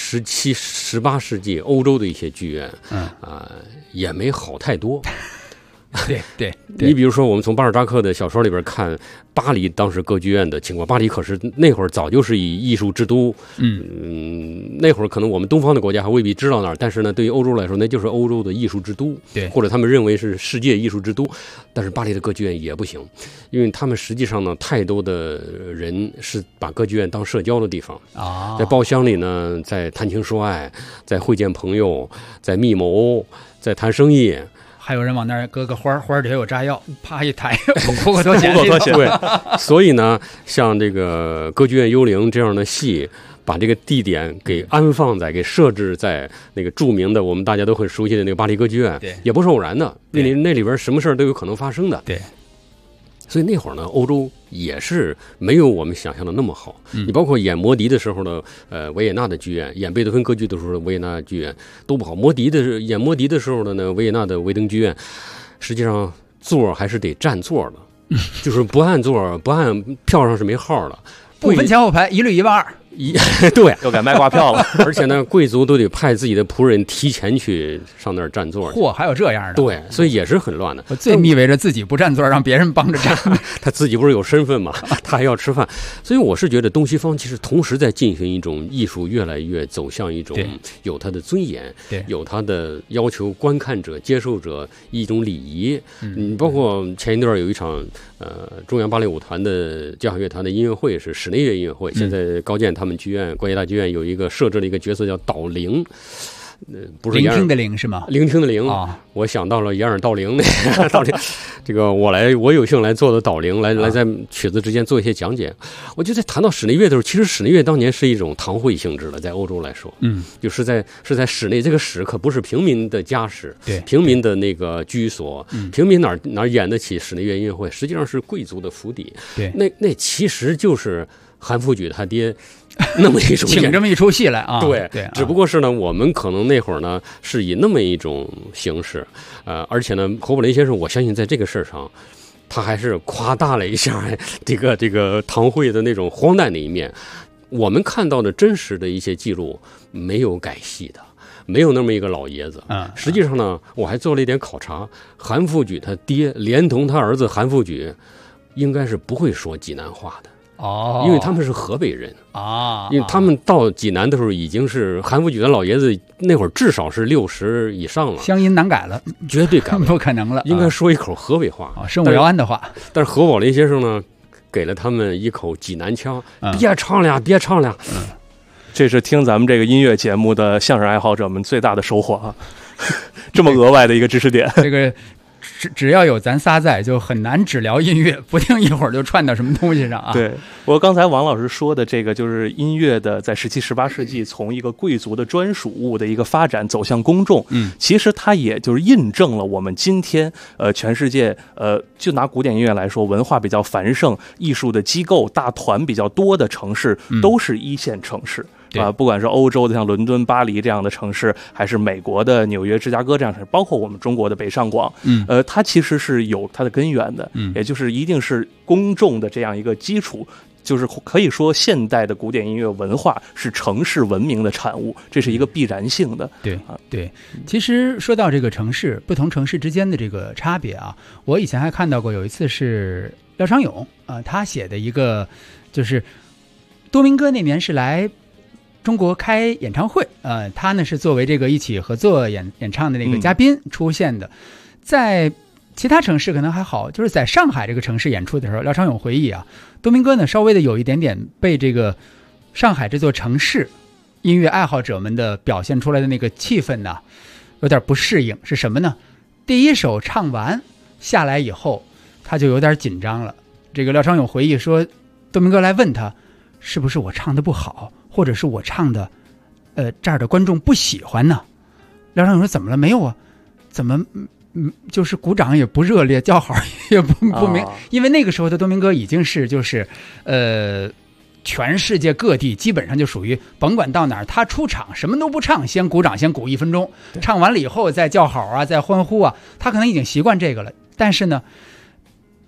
S9: 17、18世纪欧洲的一些剧院，也没好太多。
S8: 对，
S9: 你比如说，我们从巴尔扎克的小说里边看巴黎当时歌剧院的情况，巴黎可是那会儿早就是以艺术之都，那会儿可能我们东方的国家还未必知道那儿，但是呢，对于欧洲来说，那就是欧洲的艺术之都，
S8: 对，
S9: 或者他们认为是世界艺术之都。但是巴黎的歌剧院也不行，因为他们实际上呢，太多的人是把歌剧院当社交的地方
S8: 啊，
S9: 在包厢里呢，在谈情说爱，在会见朋友，在密谋，在谈生意。
S8: 还有人往那儿搁个花，花底下有炸药，啪一抬，不够多钱。
S9: 对，所以呢，像这个《歌剧院幽灵》这样的戏，把这个地点给设置在那个著名的我们大家都很熟悉的那个巴黎歌剧院，也不是偶然的，那里边什么事儿都有可能发生的。
S8: 对。
S9: 所以那会儿呢，欧洲也是没有我们想象的那么好。你包括演魔笛的时候呢，维也纳的剧院；演贝多芬歌剧的时候，维也纳剧院都不好。演魔笛的时候的呢，维也纳的维登剧院，实际上座还是得占座的，就是不按座，不按票上是没号的，
S8: 不分前后排，一律12000。
S9: 对，
S10: 又改卖挂票了。
S9: 而且呢，贵族都得派自己的仆人提前去上那儿占座。
S8: 嚯，还有这样的？
S9: 对，所以也是很乱的。
S8: 我最腻味着自己不占座，让别人帮着占。
S9: 他自己不是有身份嘛，他还要吃饭。所以我是觉得东西方其实同时在进行一种艺术越来越走向一种有它的尊严，有它的要求观看者、接受者一种礼仪。包括前一段有一场中央芭蕾舞团的交响乐团的音乐会是室内乐音乐会，现在高健他们剧院国家大剧院有一个设置了一个角色叫导聆，不是
S8: 聆听的聆是吗？
S9: 聆听的聆啊，我想到了掩耳盗铃那个导聆，这个我有幸来做的导聆，来在曲子之间做一些讲解。我就在谈到室内乐的时候，其实室内乐当年是一种堂会性质的，在欧洲来说，就是在室内，这个室可不是平民的家室，
S8: 对，
S9: 平民的那个居所，平民哪演得起室内乐音乐会？实际上是贵族的府邸，
S8: 对，
S9: 那其实就是韩复榘他爹那么一种
S8: 请这么一出戏来啊，
S9: 对，只不过是呢，我们可能那会儿呢是以那么一种形式，而且呢，侯宝林先生，我相信在这个事儿上，他还是夸大了一下这个堂会的那种荒诞的一面。我们看到的真实的一些记录没有改戏的，没有那么一个老爷子。实际上呢，我还做了一点考察，韩复榘他爹连同他儿子韩复榘，应该是不会说济南话的。因为他们是河北人
S8: 啊，
S9: 因为他们到济南的时候已经是韩复榘的老爷子那会儿至少是60以上了，
S8: 乡音难改了，
S9: 绝对改
S8: 不可能了，
S9: 应该说一口河北话，
S8: 圣母姚安的话。
S9: 但是何宝林先生呢，给了他们一口济南腔，别唱了，别唱了。
S10: 这是听咱们这个音乐节目的相声爱好者们最大的收获啊！这么额外的一个知识点，
S8: 这个。只要有咱仨在，就很难只聊音乐，不定一会儿就串到什么东西上啊。
S10: 对，我刚才王老师说的这个，就是音乐的在17、18世纪从一个贵族的专属物的一个发展走向公众，其实它也就是印证了我们今天全世界就拿古典音乐来说，文化比较繁盛、艺术的机构大团比较多的城市，都是一线城市。不管是欧洲的像伦敦、巴黎这样的城市，还是美国的纽约、芝加哥这样的城市，包括我们中国的北上广，它其实是有它的根源的，也就是一定是公众的这样一个基础，就是可以说现代的古典音乐文化是城市文明的产物，这是一个必然性的。
S8: 对，其实说到这个城市，不同城市之间的这个差别啊，我以前还看到过，有一次是廖昌永他写的一个，就是多明戈那年是来中国开演唱会，他呢是作为这个一起合作演唱的那个嘉宾出现的。在其他城市可能还好，就是在上海这个城市演出的时候，廖昌永回忆啊，多明戈呢稍微的有一点点被这个上海这座城市音乐爱好者们的表现出来的那个气氛呢，有点不适应。是什么呢？第一首唱完下来以后，他就有点紧张了。这个廖昌永回忆说，多明戈来问他，是不是我唱的不好？或者是我唱的，这儿的观众不喜欢呢？廖昌永说：“怎么了？没有啊，怎么，就是鼓掌也不热烈，叫好也不明，因为那个时候的多明戈已经是就是，全世界各地基本上就属于甭管到哪儿，他出场什么都不唱，先鼓掌，先鼓1分钟，唱完了以后再叫好啊，再欢呼啊，他可能已经习惯这个了。但是呢，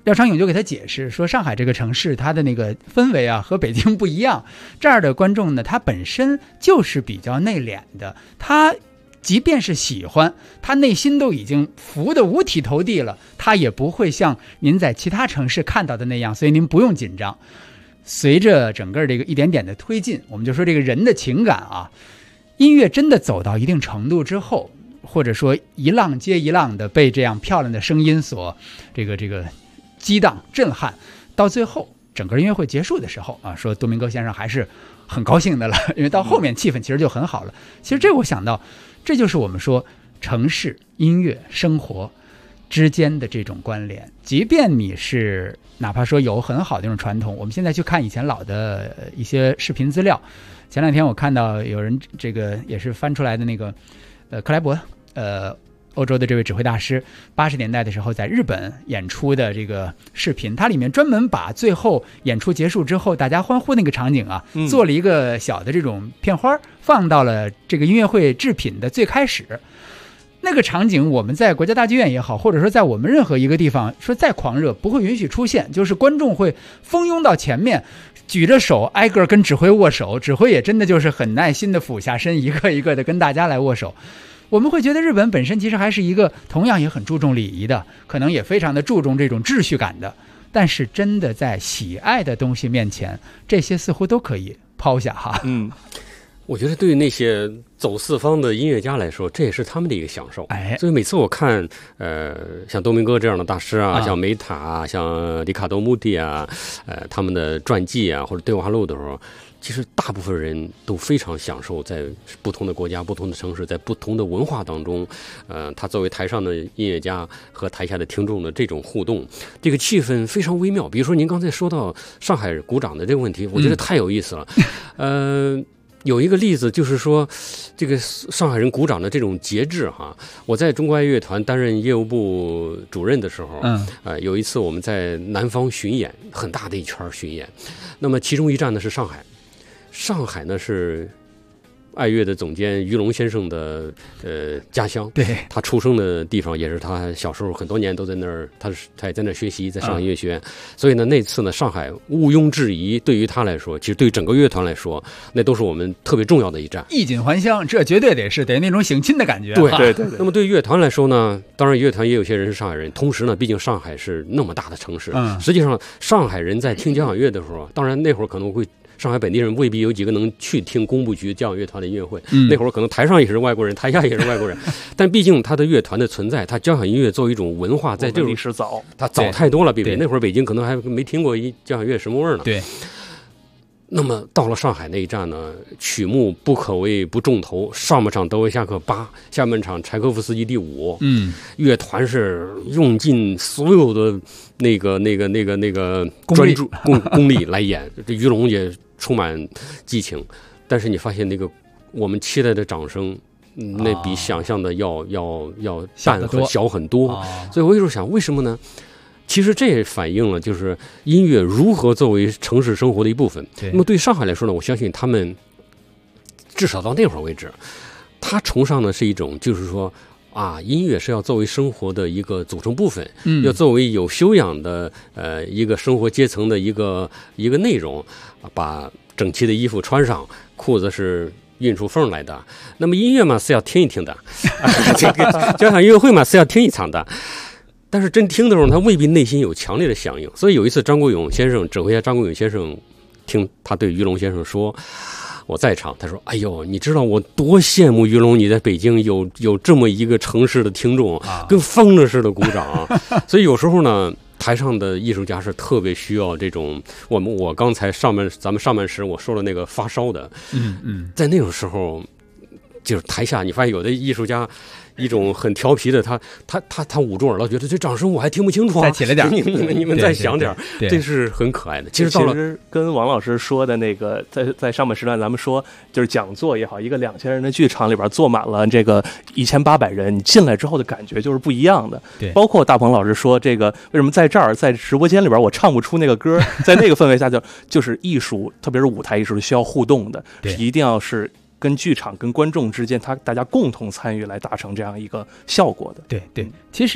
S8: 廖昌永就给他解释说，上海这个城市它的那个氛围啊和北京不一样，这儿的观众呢他本身就是比较内敛的，他即便是喜欢，他内心都已经服得五体投地了，他也不会像您在其他城市看到的那样，所以您不用紧张。随着整个这个一点点的推进，我们就说这个人的情感啊，音乐真的走到一定程度之后，或者说一浪接一浪的被这样漂亮的声音所这个激荡震撼，到最后整个音乐会结束的时候啊，说多明戈先生还是很高兴的了，因为到后面气氛其实就很好了。其实这我想到，这就是我们说城市音乐生活之间的这种关联。即便你是哪怕说有很好的这种传统，我们现在去看以前老的一些视频资料，前两天我看到有人这个也是翻出来的那个克莱伯欧洲的这位指挥大师80年代的时候在日本演出的这个视频，它里面专门把最后演出结束之后大家欢呼那个场景啊，做了一个小的这种片花，放到了这个音乐会制品的最开始。那个场景我们在国家大剧院也好，或者说在我们任何一个地方说再狂热不会允许出现，就是观众会蜂拥到前面，举着手挨个跟指挥握手，指挥也真的就是很耐心的俯下身，一个一个的跟大家来握手。我们会觉得日本本身其实还是一个同样也很注重礼仪的，可能也非常的注重这种秩序感的，但是真的在喜爱的东西面前，这些似乎都可以抛下哈。
S9: 我觉得对于那些走四方的音乐家来说，这也是他们的一个享受。所以每次我看像多明戈这样的大师啊，像梅塔啊，像里卡多穆蒂啊，他们的传记啊或者对话录的时候，其实大部分人都非常享受在不同的国家、不同的城市、在不同的文化当中，他作为台上的音乐家和台下的听众的这种互动，这个气氛非常微妙。比如说您刚才说到上海鼓掌的这个问题，我觉得太有意思了。有一个例子就是说，这个上海人鼓掌的这种节制哈。我在中国爱乐团担任业务部主任的时候，有一次我们在南方巡演，很大的一圈巡演，那么其中一站呢是上海。上海呢是爱乐的总监于龙先生的家乡，对，他出生的地方也是他小时候很多年都在那儿，他也在那儿学习，在上海音乐学院。所以呢，那次呢，上海毋庸置疑，对于他来说，其实对于整个乐团来说，那都是我们特别重要的一站，
S8: 衣锦还乡，这绝对得那种省亲的感觉。
S9: 对。那么对于乐团来说呢，当然乐团也有些人是上海人，同时呢，毕竟上海是那么大的城市，实际上上海人在听交响乐的时候，当然那会儿可能会。上海本地人未必有几个能去听工部局交响乐团的音乐会，那会儿可能台上也是外国人，台下也是外国人，但毕竟他的乐团的存在，他交响音乐作为一种文化，在这种
S10: 历史早，
S9: 他早太多了，比那会儿北京可能还没听过交响乐什么味儿呢。
S8: 对。
S9: 那么到了上海那一站呢，曲目不可谓不重头，上半场德维夏克8，下半场柴可夫斯基第5，乐团是用尽所有的那个专注功力来演，这于龙也充满激情，但是你发现那个我们期待的掌声，那比想象的要淡和小很多，所以我有时候想，为什么呢？其实这也反映了就是音乐如何作为城市生活的一部分。那么对上海来说呢，我相信他们至少到那会儿为止，他崇尚的是一种就是说音乐是要作为生活的一个组成部分，要作为有修养的一个生活阶层的一个内容，把整齐的衣服穿上，裤子是运出缝来的。那么音乐嘛是要听一听的，这个交响音乐会嘛是要听一场的。但是真听的时候，他未必内心有强烈的响应。所以有一次，张国勇先生指挥家张国勇先生听他对于龙先生说，我在场，他说：“哎呦，你知道我多羡慕于龙，你在北京有这么一个城市的听众，跟疯了似的鼓掌。”所以有时候呢，台上的艺术家是特别需要这种我刚才咱们上半时我说了那个发烧的，在那种时候，就是台下你发现有的艺术家。一种很调皮的，他捂住耳朵，觉得这掌声我还听不清楚
S8: 再起来点，
S9: 你们再想点，这是很可爱的。其实
S10: 跟王老师说的那个，在上半时段咱们说，就是讲座也好，一个2000人的剧场里边坐满了这个1800人，你进来之后的感觉就是不一样的。
S8: 对，
S10: 包括大鹏老师说这个为什么在这儿在直播间里边我唱不出那个歌，在那个氛围下就是艺术，特别是舞台艺术是需要互动的，一定要是。跟剧场跟观众之间，大家共同参与来达成这样一个效果的。
S8: 对，其实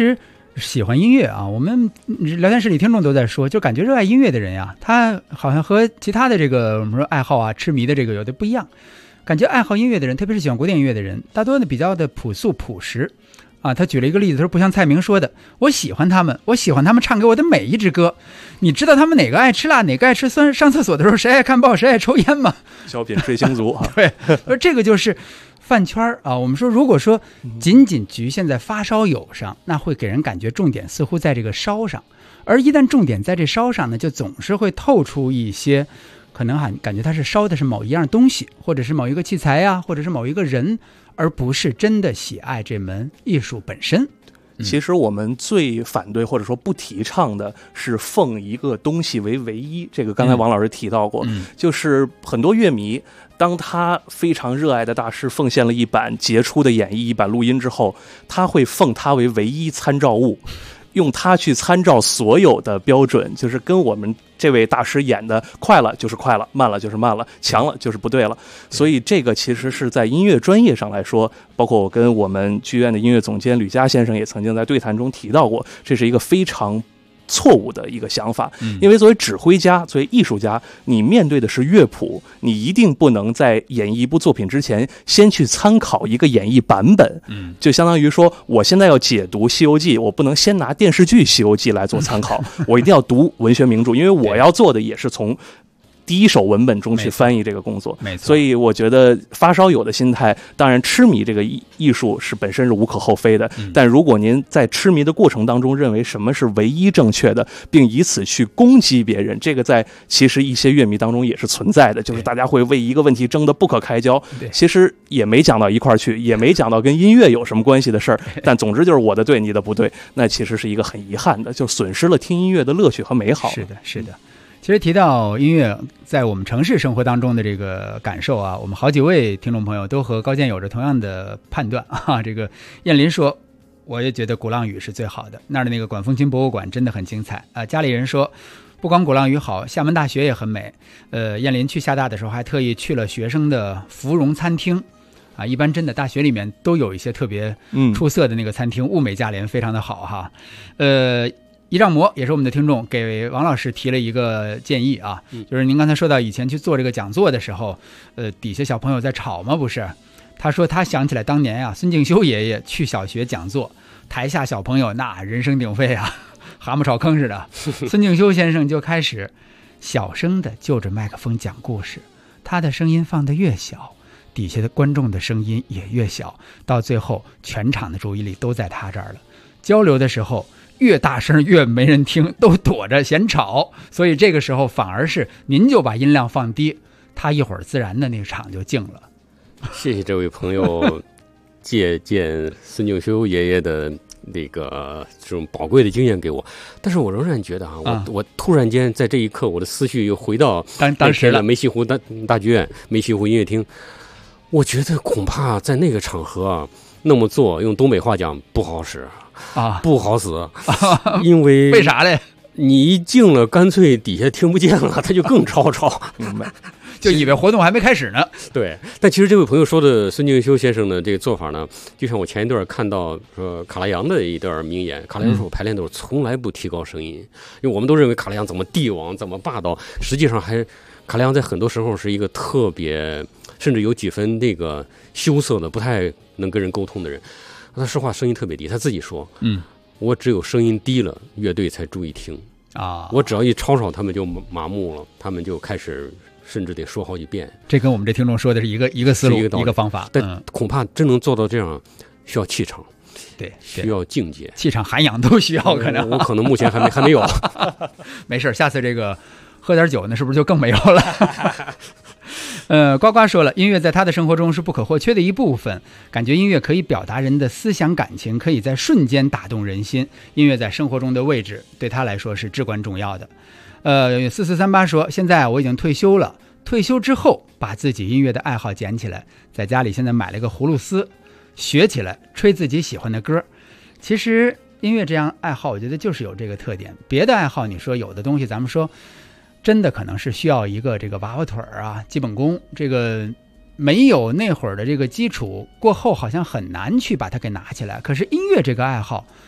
S8: 喜欢音乐啊，我们聊天室里听众都在说，就感觉热爱音乐的人呀，他好像和其他的这个我们说爱好啊、痴迷的这个有的不一样。感觉爱好音乐的人，特别是喜欢古典音乐的人，大多的比较的朴素朴实啊。他举了一个例子，他说不像蔡明说的，我喜欢他们唱给我的每一支歌。你知道他们哪个爱吃辣，哪个爱吃酸？上厕所的时候谁爱看报，谁爱抽烟吗？
S10: 小品追星族啊，
S8: 对，这个就是饭圈啊。我们说，如果说仅仅局限在发烧友上，那会给人感觉重点似乎在这个烧上，而一旦重点在这烧上呢，就总是会透出一些。可能感觉它是烧的是某一样东西，或者是某一个器材呀，或者是某一个人，而不是真的喜爱这门艺术本身。
S10: 其实我们最反对或者说不提倡的是奉一个东西为唯一，这个刚才王老师提到过，就是很多乐迷当他非常热爱的大师奉献了一版杰出的演绎、一版录音之后，他会奉他为唯一参照物，用它去参照所有的标准，就是跟我们这位大师演的快了就是快了，慢了就是慢了，强了就是不对了。所以这个其实是在音乐专业上来说，包括我跟我们剧院的音乐总监吕嘉先生也曾经在对谈中提到过，这是一个非常错误的一个想法。因为作为指挥家，作为艺术家，你面对的是乐谱，你一定不能在演绎一部作品之前先去参考一个演绎版本。就相当于说我现在要解读西游记，我不能先拿电视剧西游记来做参考，我一定要读文学名著，因为我要做的也是从第一手文本中去翻译这个工作。没错，所以我觉得发烧友的心态，当然痴迷这个艺术是本身是无可厚非的，但如果您在痴迷的过程当中认为什么是唯一正确的，并以此去攻击别人，这个在其实一些乐迷当中也是存在的，就是大家会为一个问题争得不可开交，其实也没讲到一块儿去，也没讲到跟音乐有什么关系的事儿，但总之就是我的对你的不对，那其实是一个很遗憾的，就损失了听音乐的乐趣和美好。
S8: 是的，是的。其实提到音乐在我们城市生活当中的这个感受啊，我们好几位听众朋友都和高健有着同样的判断啊。这个燕林说，我也觉得鼓浪屿是最好的，那儿的那个管风琴博物馆真的很精彩啊。家里人说，不光鼓浪屿好，厦门大学也很美。燕林去厦大的时候还特意去了学生的芙蓉餐厅啊，一般真的大学里面都有一些特别出色的那个餐厅，物美价廉，非常的好哈。一丈魔也是我们的听众，给王老师提了一个建议啊，就是您刚才说到以前去做这个讲座的时候，底下小朋友在吵吗？不是，他说他想起来当年啊，孙敬修爷爷去小学讲座，台下小朋友那人声鼎沸啊，蛤蟆炒坑似的。孙敬修先生就开始小声的就着麦克风讲故事，他的声音放得越小，底下的观众的声音也越小，到最后全场的注意力都在他这儿了。交流的时候越大声越没人听，都躲着嫌吵，所以这个时候反而是您就把音量放低，他一会儿自然的那个场就静了。
S9: 谢谢这位朋友借鉴孙敬修爷爷的那个这种宝贵的经验给我，但是我仍然觉得我突然间在这一刻，我的思绪又回到
S8: 当时了
S9: 梅溪湖大剧院、梅溪湖音乐厅，我觉得恐怕在那个场合啊，那么做用东北话讲不好使啊，不好死，因为
S8: 为啥嘞？
S9: 你一静了，干脆底下听不见了，他就更吵。
S8: 明白。就以为活动还没开始呢。
S9: 对，但其实这位朋友说的孙敬修先生的这个做法呢，就像我前一段看到说卡拉扬的一段名言，卡拉扬说我排练的时候从来不提高声音，因为我们都认为卡拉扬怎么帝王怎么霸道，实际上卡拉扬在很多时候是一个特别甚至有几分那个羞涩的不太能跟人沟通的人。他说话声音特别低，他自己说我只有声音低了乐队才注意听啊，我只要一吵他们就麻木了，他们就开始甚至得说好几遍。
S8: 这跟我们这听众说的是一个思路，一个方法，
S9: 但恐怕真能做到这样需要气场，
S8: 对，
S9: 需要境界，
S8: 气场涵养都需要。
S9: 我可能目前还没有
S8: 没事，下次这个喝点酒呢是不是就更没有了呱呱说了，音乐在他的生活中是不可或缺的一部分，感觉音乐可以表达人的思想感情，可以在瞬间打动人心，音乐在生活中的位置对他来说是至关重要的。4438说，现在我已经退休了，退休之后把自己音乐的爱好捡起来，在家里现在买了个葫芦丝，学起来吹自己喜欢的歌。其实音乐这样爱好我觉得就是有这个特点，别的爱好你说有的东西咱们说真的可能是需要一个这个娃娃腿啊，基本功，这个没有那会儿的这个基础过后好像很难去把它给拿起来。可是音乐这个爱好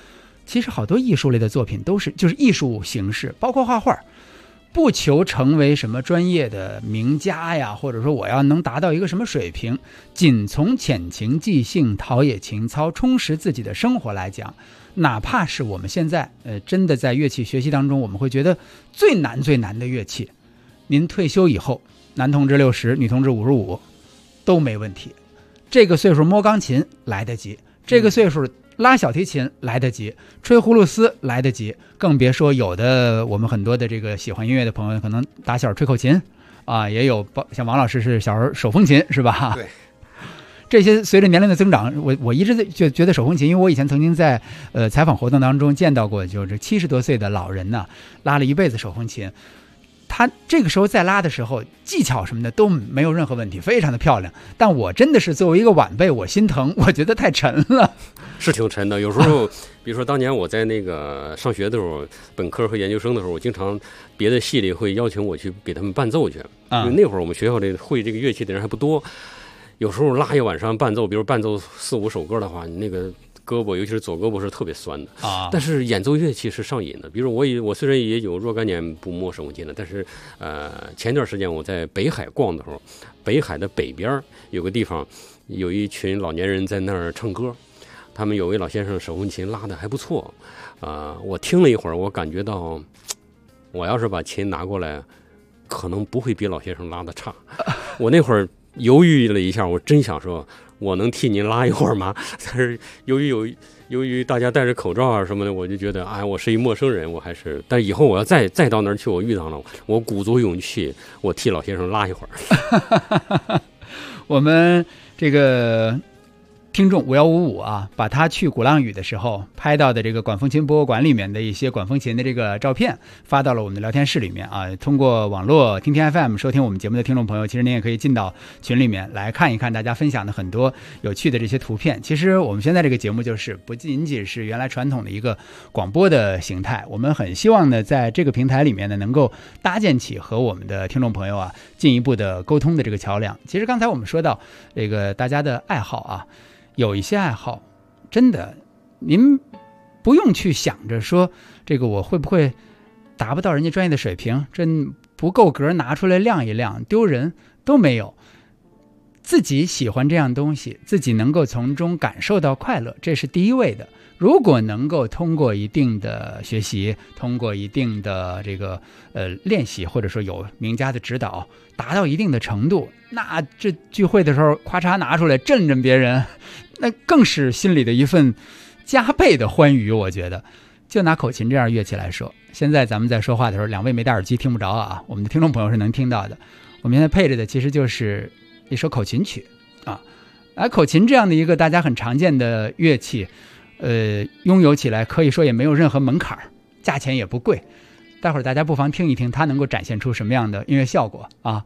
S8: 其实好多艺术类的作品都是就是艺术形式，包括画画，不求成为什么专业的名家呀，或者说我要能达到一个什么水平，仅从浅情即兴、陶冶情操、充实自己的生活来讲，哪怕是我们现在真的在乐器学习当中，我们会觉得最难的乐器，您退休以后，男同志60，女同志55都没问题。这个岁数摸钢琴来得及，这个岁数拉小提琴来得及，吹葫芦丝来得及，更别说有的我们很多的这个喜欢音乐的朋友，可能打小吹口琴啊，也有像王老师是小时候手风琴是吧？
S9: 对。
S8: 这些随着年龄的增长，我一直觉得手风琴，因为我以前曾经在采访活动当中见到过，就是70多岁的老人呢，拉了一辈子手风琴。他这个时候在拉的时候，技巧什么的都没有任何问题，非常的漂亮。但我真的是作为一个晚辈，我心疼，我觉得太沉了。
S9: 是挺沉的。有时候，比如说当年我在那个上学的时候，本科和研究生的时候，我经常别的系里会邀请我去给他们伴奏去。因为那会儿我们学校里会这个乐器的人还不多，有时候拉一晚上伴奏，比如伴奏4、5首歌的话，你那个胳膊，尤其是左胳膊是特别酸的啊。但是演奏乐器是上瘾的。比如我虽然也有若干年不摸手风琴了，但是前段时间我在北海逛的时候，北海的北边有个地方，有一群老年人在那儿唱歌，他们有位老先生手风琴拉得还不错我听了一会儿，我感觉到我要是把琴拿过来，可能不会比老先生拉得差。我那会儿犹豫了一下，我真想说我能替您拉一会儿吗？但是由于大家戴着口罩啊什么的，我就觉得我是一陌生人，我还是，但以后我要再到那儿去，我遇到了，我鼓足勇气，我替老先生拉一会儿。
S8: 我们这个听众5155啊，把他去鼓浪屿的时候拍到的这个管风琴博物馆里面的一些管风琴的这个照片发到了我们的聊天室里面啊。通过网络听听 FM 收听我们节目的听众朋友，其实您也可以进到群里面来看一看大家分享的很多有趣的这些图片。其实我们现在这个节目就是不仅仅是原来传统的一个广播的形态，我们很希望呢在这个平台里面呢能够搭建起和我们的听众朋友啊进一步的沟通的这个桥梁。其实刚才我们说到这个大家的爱好啊，有一些爱好真的您不用去想着说这个我会不会达不到人家专业的水平，真不够格拿出来亮一亮，丢人都没有。自己喜欢这样东西，自己能够从中感受到快乐，这是第一位的。如果能够通过一定的学习，通过一定的这个练习，或者说有名家的指导，达到一定的程度，那这聚会的时候咔嚓拿出来震别人，那更是心里的一份加倍的欢愉。我觉得就拿口琴这样乐器来说，现在咱们在说话的时候，两位没戴耳机听不着啊，我们的听众朋友是能听到的。我们现在配着的其实就是一首口琴曲啊，口琴这样的一个大家很常见的乐器，拥有起来可以说也没有任何门槛，价钱也不贵。待会儿大家不妨听一听它能够展现出什么样的音乐效果啊。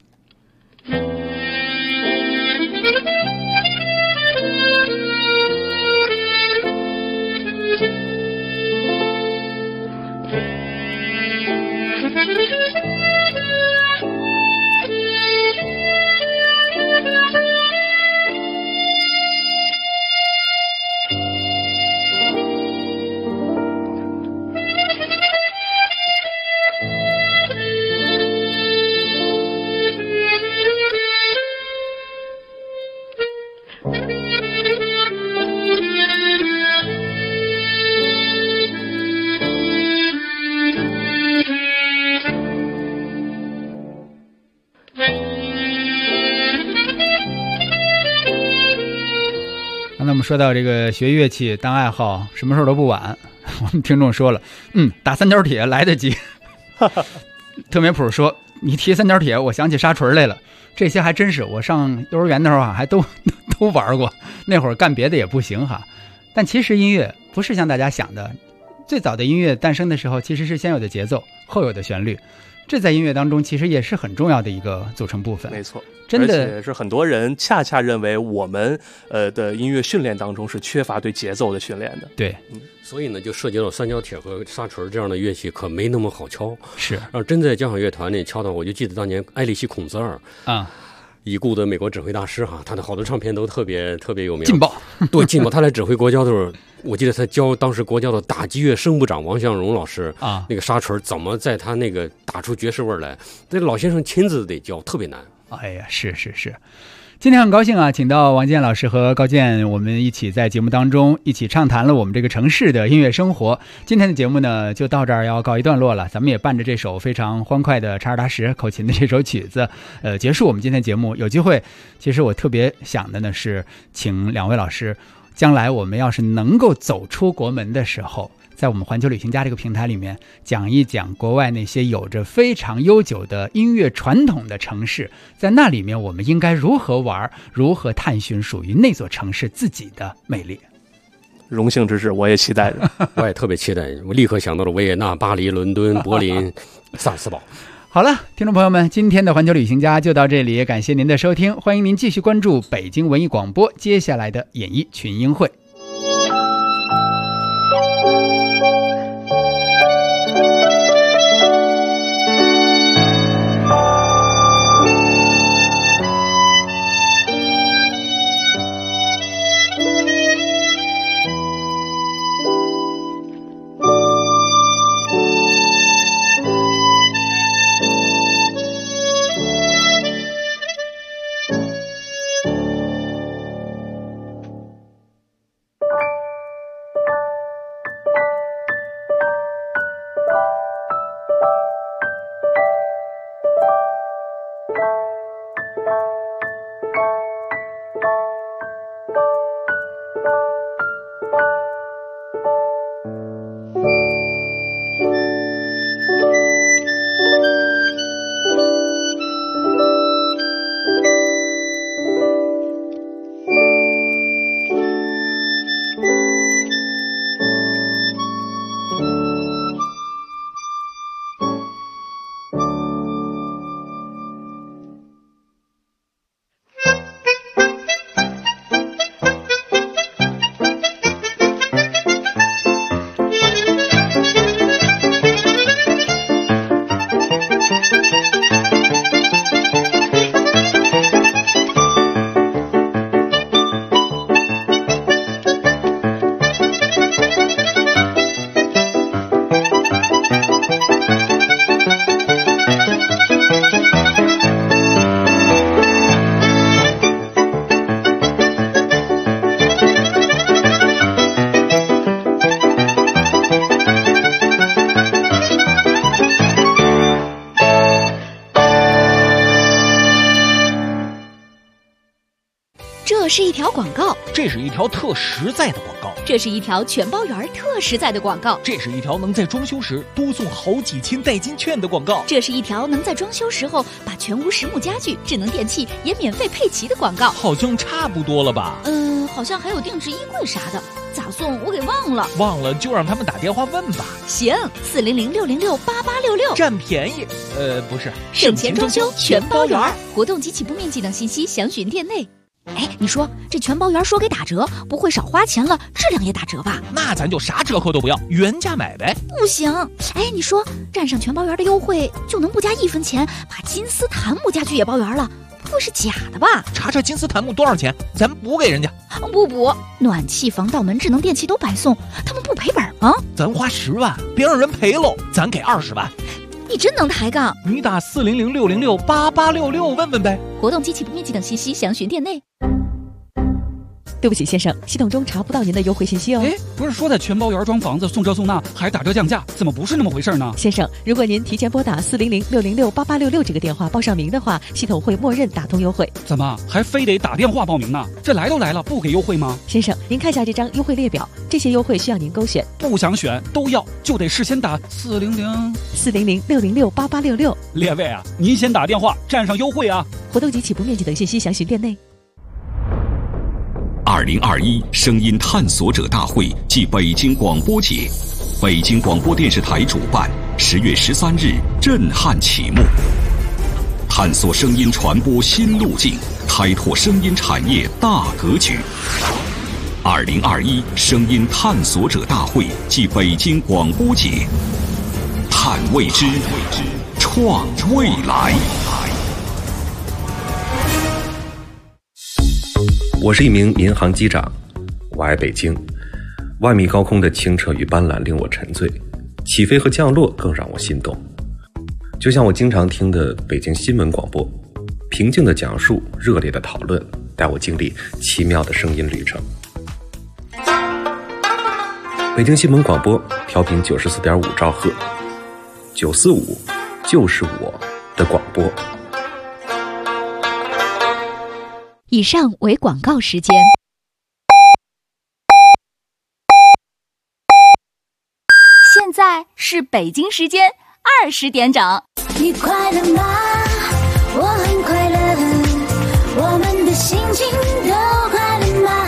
S8: 说到这个学乐器当爱好，什么时候都不晚。我们听众说了，打三角铁来得及。特别谱说，你提三角铁，我想起沙锤来了。这些还真是，我上幼儿园的时候还都玩过。那会儿干别的也不行哈。但其实音乐不是像大家想的，最早的音乐诞生的时候，其实是先有的节奏，后有的旋律。这在音乐当中其实也是很重要的一个组成部分。
S10: 没错，
S8: 真的，
S10: 而且是很多人恰恰认为我们的音乐训练当中是缺乏对节奏的训练的。
S8: 对，
S9: 所以呢，就涉及到三角铁和沙锤这样的乐器，可没那么好敲。
S8: 是，
S9: 真在交响乐团里敲的，我就记得当年埃里希孔泽尔啊， 已故的美国指挥大师哈，他的好多唱片都特别有名，
S8: 劲爆，
S9: 对，劲爆。他来指挥国交的时候，我记得他教当时国交的打击乐声部长王向荣老师啊，那个沙锤怎么在他那个打出爵士味来，那老先生亲自得教，特别难。
S8: 哎呀，是。今天很高兴啊，请到王健老师和高健，我们一起在节目当中一起畅谈了我们这个城市的音乐生活。今天的节目呢，就到这儿要告一段落了。咱们也伴着这首非常欢快的查尔达什口琴的这首曲子，结束我们今天节目。有机会，其实我特别想的呢是，请两位老师，将来我们要是能够走出国门的时候，在我们环球旅行家这个平台里面讲一讲国外那些有着非常悠久的音乐传统的城市，在那里面我们应该如何玩，如何探寻属于那座城市自己的魅力。
S10: 荣幸之至，我也期待着。
S9: 我也特别期待，我立刻想到了维也纳、巴黎、伦敦、柏林、萨尔茨堡。
S8: 好了，听众朋友们，今天的环球旅行家就到这里，感谢您的收听，欢迎您继续关注北京文艺广播接下来的演艺群英会。
S1: 这是一条广告，
S13: 这是一条特实在的广告，
S1: 这是一条全包圆特实在的广告，
S13: 这是一条能在装修时多送好几千代金券的广告，
S1: 这是一条能在装修时候把全屋实木家具、智能电器也免费配齐的广告。
S13: 好像差不多了吧？
S1: 好像还有定制衣柜啥的，咋送我给忘了。
S13: 忘了就让他们打电话问吧。
S1: 行，400-606-8866，
S13: 占便宜。不是，
S1: 省钱装修全包圆，活动及起步面积等信息详询店内。哎，你说这全包圆说给打折，不会少花钱了，质量也打折吧？
S13: 那咱就啥折扣都不要，原价买呗。
S1: 不行，哎，你说占上全包圆的优惠，就能不加1分钱把金丝檀木家具也包圆了？不会是假的吧？
S13: 查查金丝檀木多少钱，咱补给人家。
S1: 不补，暖气、防盗门、智能电器都白送，他们不赔本吗？
S13: 咱花10万，别让人赔喽，咱给20万。
S1: 你真能抬杠！
S13: 你打400-606-8866问问呗。
S1: 活动及起步面积等信息详询店内。
S18: 对不起，先生，系统中查不到您的优惠信息哦。
S19: 哎，不是说在全包圆装房子送这送那，还打折降价，怎么不是那么回事呢？
S18: 先生，如果您提前拨打400-606-8866这个电话报上名的话，系统会默认打通优惠。
S19: 怎么还非得打电话报名呢？这来都来了，不给优惠吗？
S18: 先生，您看下这张优惠列表，这些优惠需要您勾选。
S19: 不想选都要，就得事先打
S18: 400-606-8866。
S19: 列位啊，您先打电话占上优惠啊！
S18: 活动及起步面积等信息详询店内。
S14: 2021声音探索者大会暨北京广播节，北京广播电视台主办，10月13日震撼启幕。探索声音传播新路径，开拓声音产业大格局。2021声音探索者大会暨北京广播节，探未知，创未来。
S20: 我是一名民航机长，我爱北京。万米高空的清澈与斑斓令我沉醉，起飞和降落更让我心动。就像我经常听的北京新闻广播，平静的讲述，热烈的讨论，带我经历奇妙的声音旅程。北京新闻广播调频94.5兆赫，945就是我的广播。
S1: 以上为广告时间。
S6: 现在是北京时间20点整。
S2: 你快乐吗？我很快乐，我们的心情都快乐吗？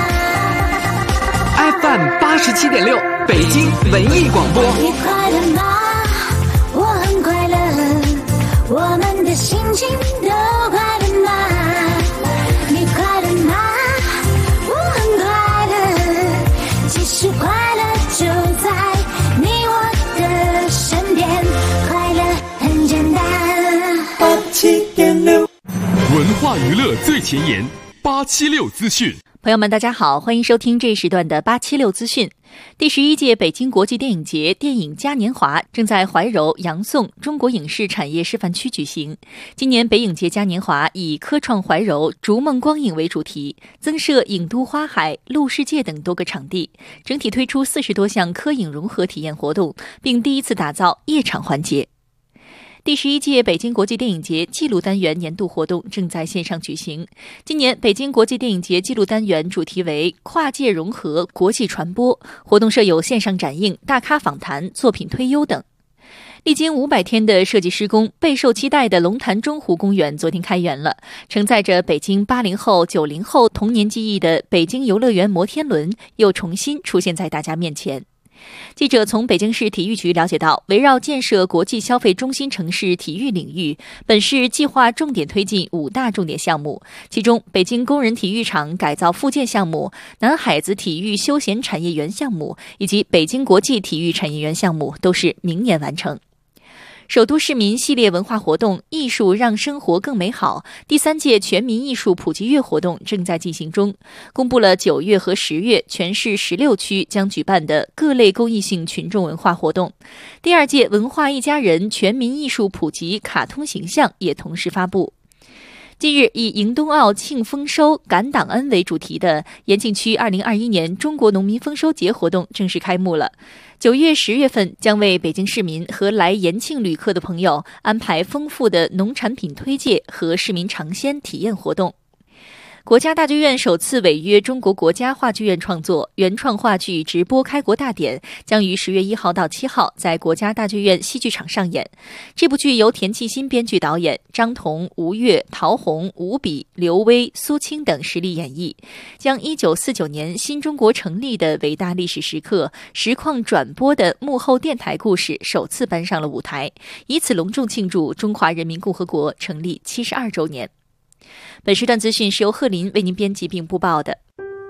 S3: FM 87.6北京文艺广播。
S2: 你快乐吗？我很快乐，我们的心情都快乐吗？你快乐吗？我很快乐，其实快乐就在你我的身边，快乐很简单。87.6
S12: 文化娱乐最前沿，876资讯。
S1: 朋友们，大家好，欢迎收听这一时段的876资讯。第11届北京国际电影节电影嘉年华正在怀柔、杨宋中国影视产业示范区举行。今年北影节嘉年华以科创怀柔、逐梦光影为主题，增设影都花海、路世界等多个场地，整体推出40多项科影融合体验活动，并第一次打造夜场环节。第11届北京国际电影节纪录单元年度活动正在线上举行。今年北京国际电影节纪录单元主题为跨界融合国际传播，活动设有线上展映、大咖访谈、作品推优等。历经500天的设计施工，备受期待的龙潭中湖公园昨天开园了。承载着北京80后、90后童年记忆的北京游乐园摩天轮又重新出现在大家面前。记者从北京市体育局了解到，围绕建设国际消费中心城市体育领域，本市计划重点推进5大重点项目，其中北京工人体育场改造复建项目、南海子体育休闲产业园项目以及北京国际体育产业园项目都是明年完成。首都市民系列文化活动艺术让生活更美好第3届全民艺术普及月活动正在进行中，公布了9月和10月全市16区将举办的各类公益性群众文化活动。第2届文化一家人全民艺术普及卡通形象也同时发布。近日，以迎冬奥庆丰收、感党恩为主题的延庆区2021年中国农民丰收节活动正式开幕了。9月、10月份将为北京市民和来延庆旅客的朋友安排丰富的农产品推介和市民尝鲜体验活动。国家大剧院首次违约中国国家话剧院创作原创话剧直播开国大典，将于10月1号到7号在国家大剧院戏剧场上演。这部剧由田沁鑫编剧导演，张彤、吴越、陶虹、吴比、刘威、苏青等实力演绎，将1949年新中国成立的伟大历史时刻实况转播的幕后电台故事首次搬上了舞台，以此隆重庆祝中华人民共和国成立72周年。本时段资讯是由贺林为您编辑并播报的。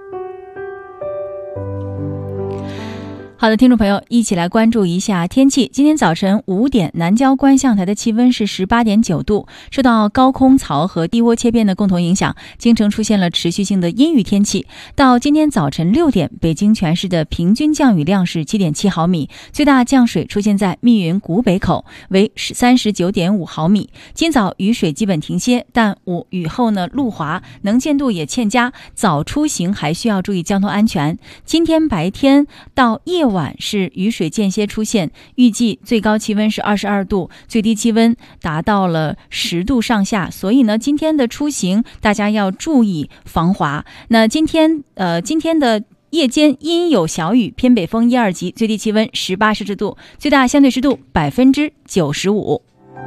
S21: 好的，听众朋友，一起来关注一下天气。今天早晨5点，南郊观象台的气温是18.9度。受到高空槽和低涡切变的共同影响，京城出现了持续性的阴雨天气。到今天早晨6点，北京全市的平均降雨量是7.7毫米，最大降水出现在密云古北口，为39.5毫米。今早雨水基本停歇，但雨后呢路滑，能见度也欠佳，早出行还需要注意交通安全。今天白天到夜晚是雨水间歇出现，预计最高气温是22度，最低气温达到了10度上下，所以呢今天的出行大家要注意防滑。那今天的夜间阴有小雨，偏北风1、2级，最低气温18摄氏度，最大相对湿度95%。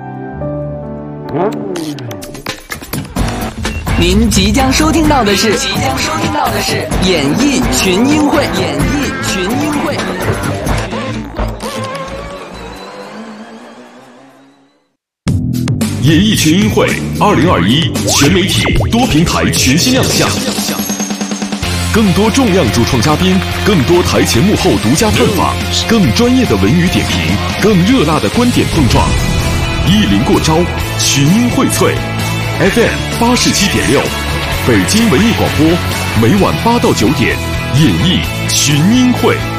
S3: 您即将收听到的是演艺群英会。
S12: 演艺群英会2021全媒体多平台全新亮相，更多重量主创嘉宾，更多台前幕后独家探访，更专业的文娱点评，更热辣的观点碰撞，一临过招，群英荟萃。FM 87.6 北京文艺广播，每晚8到9点，演艺群英会。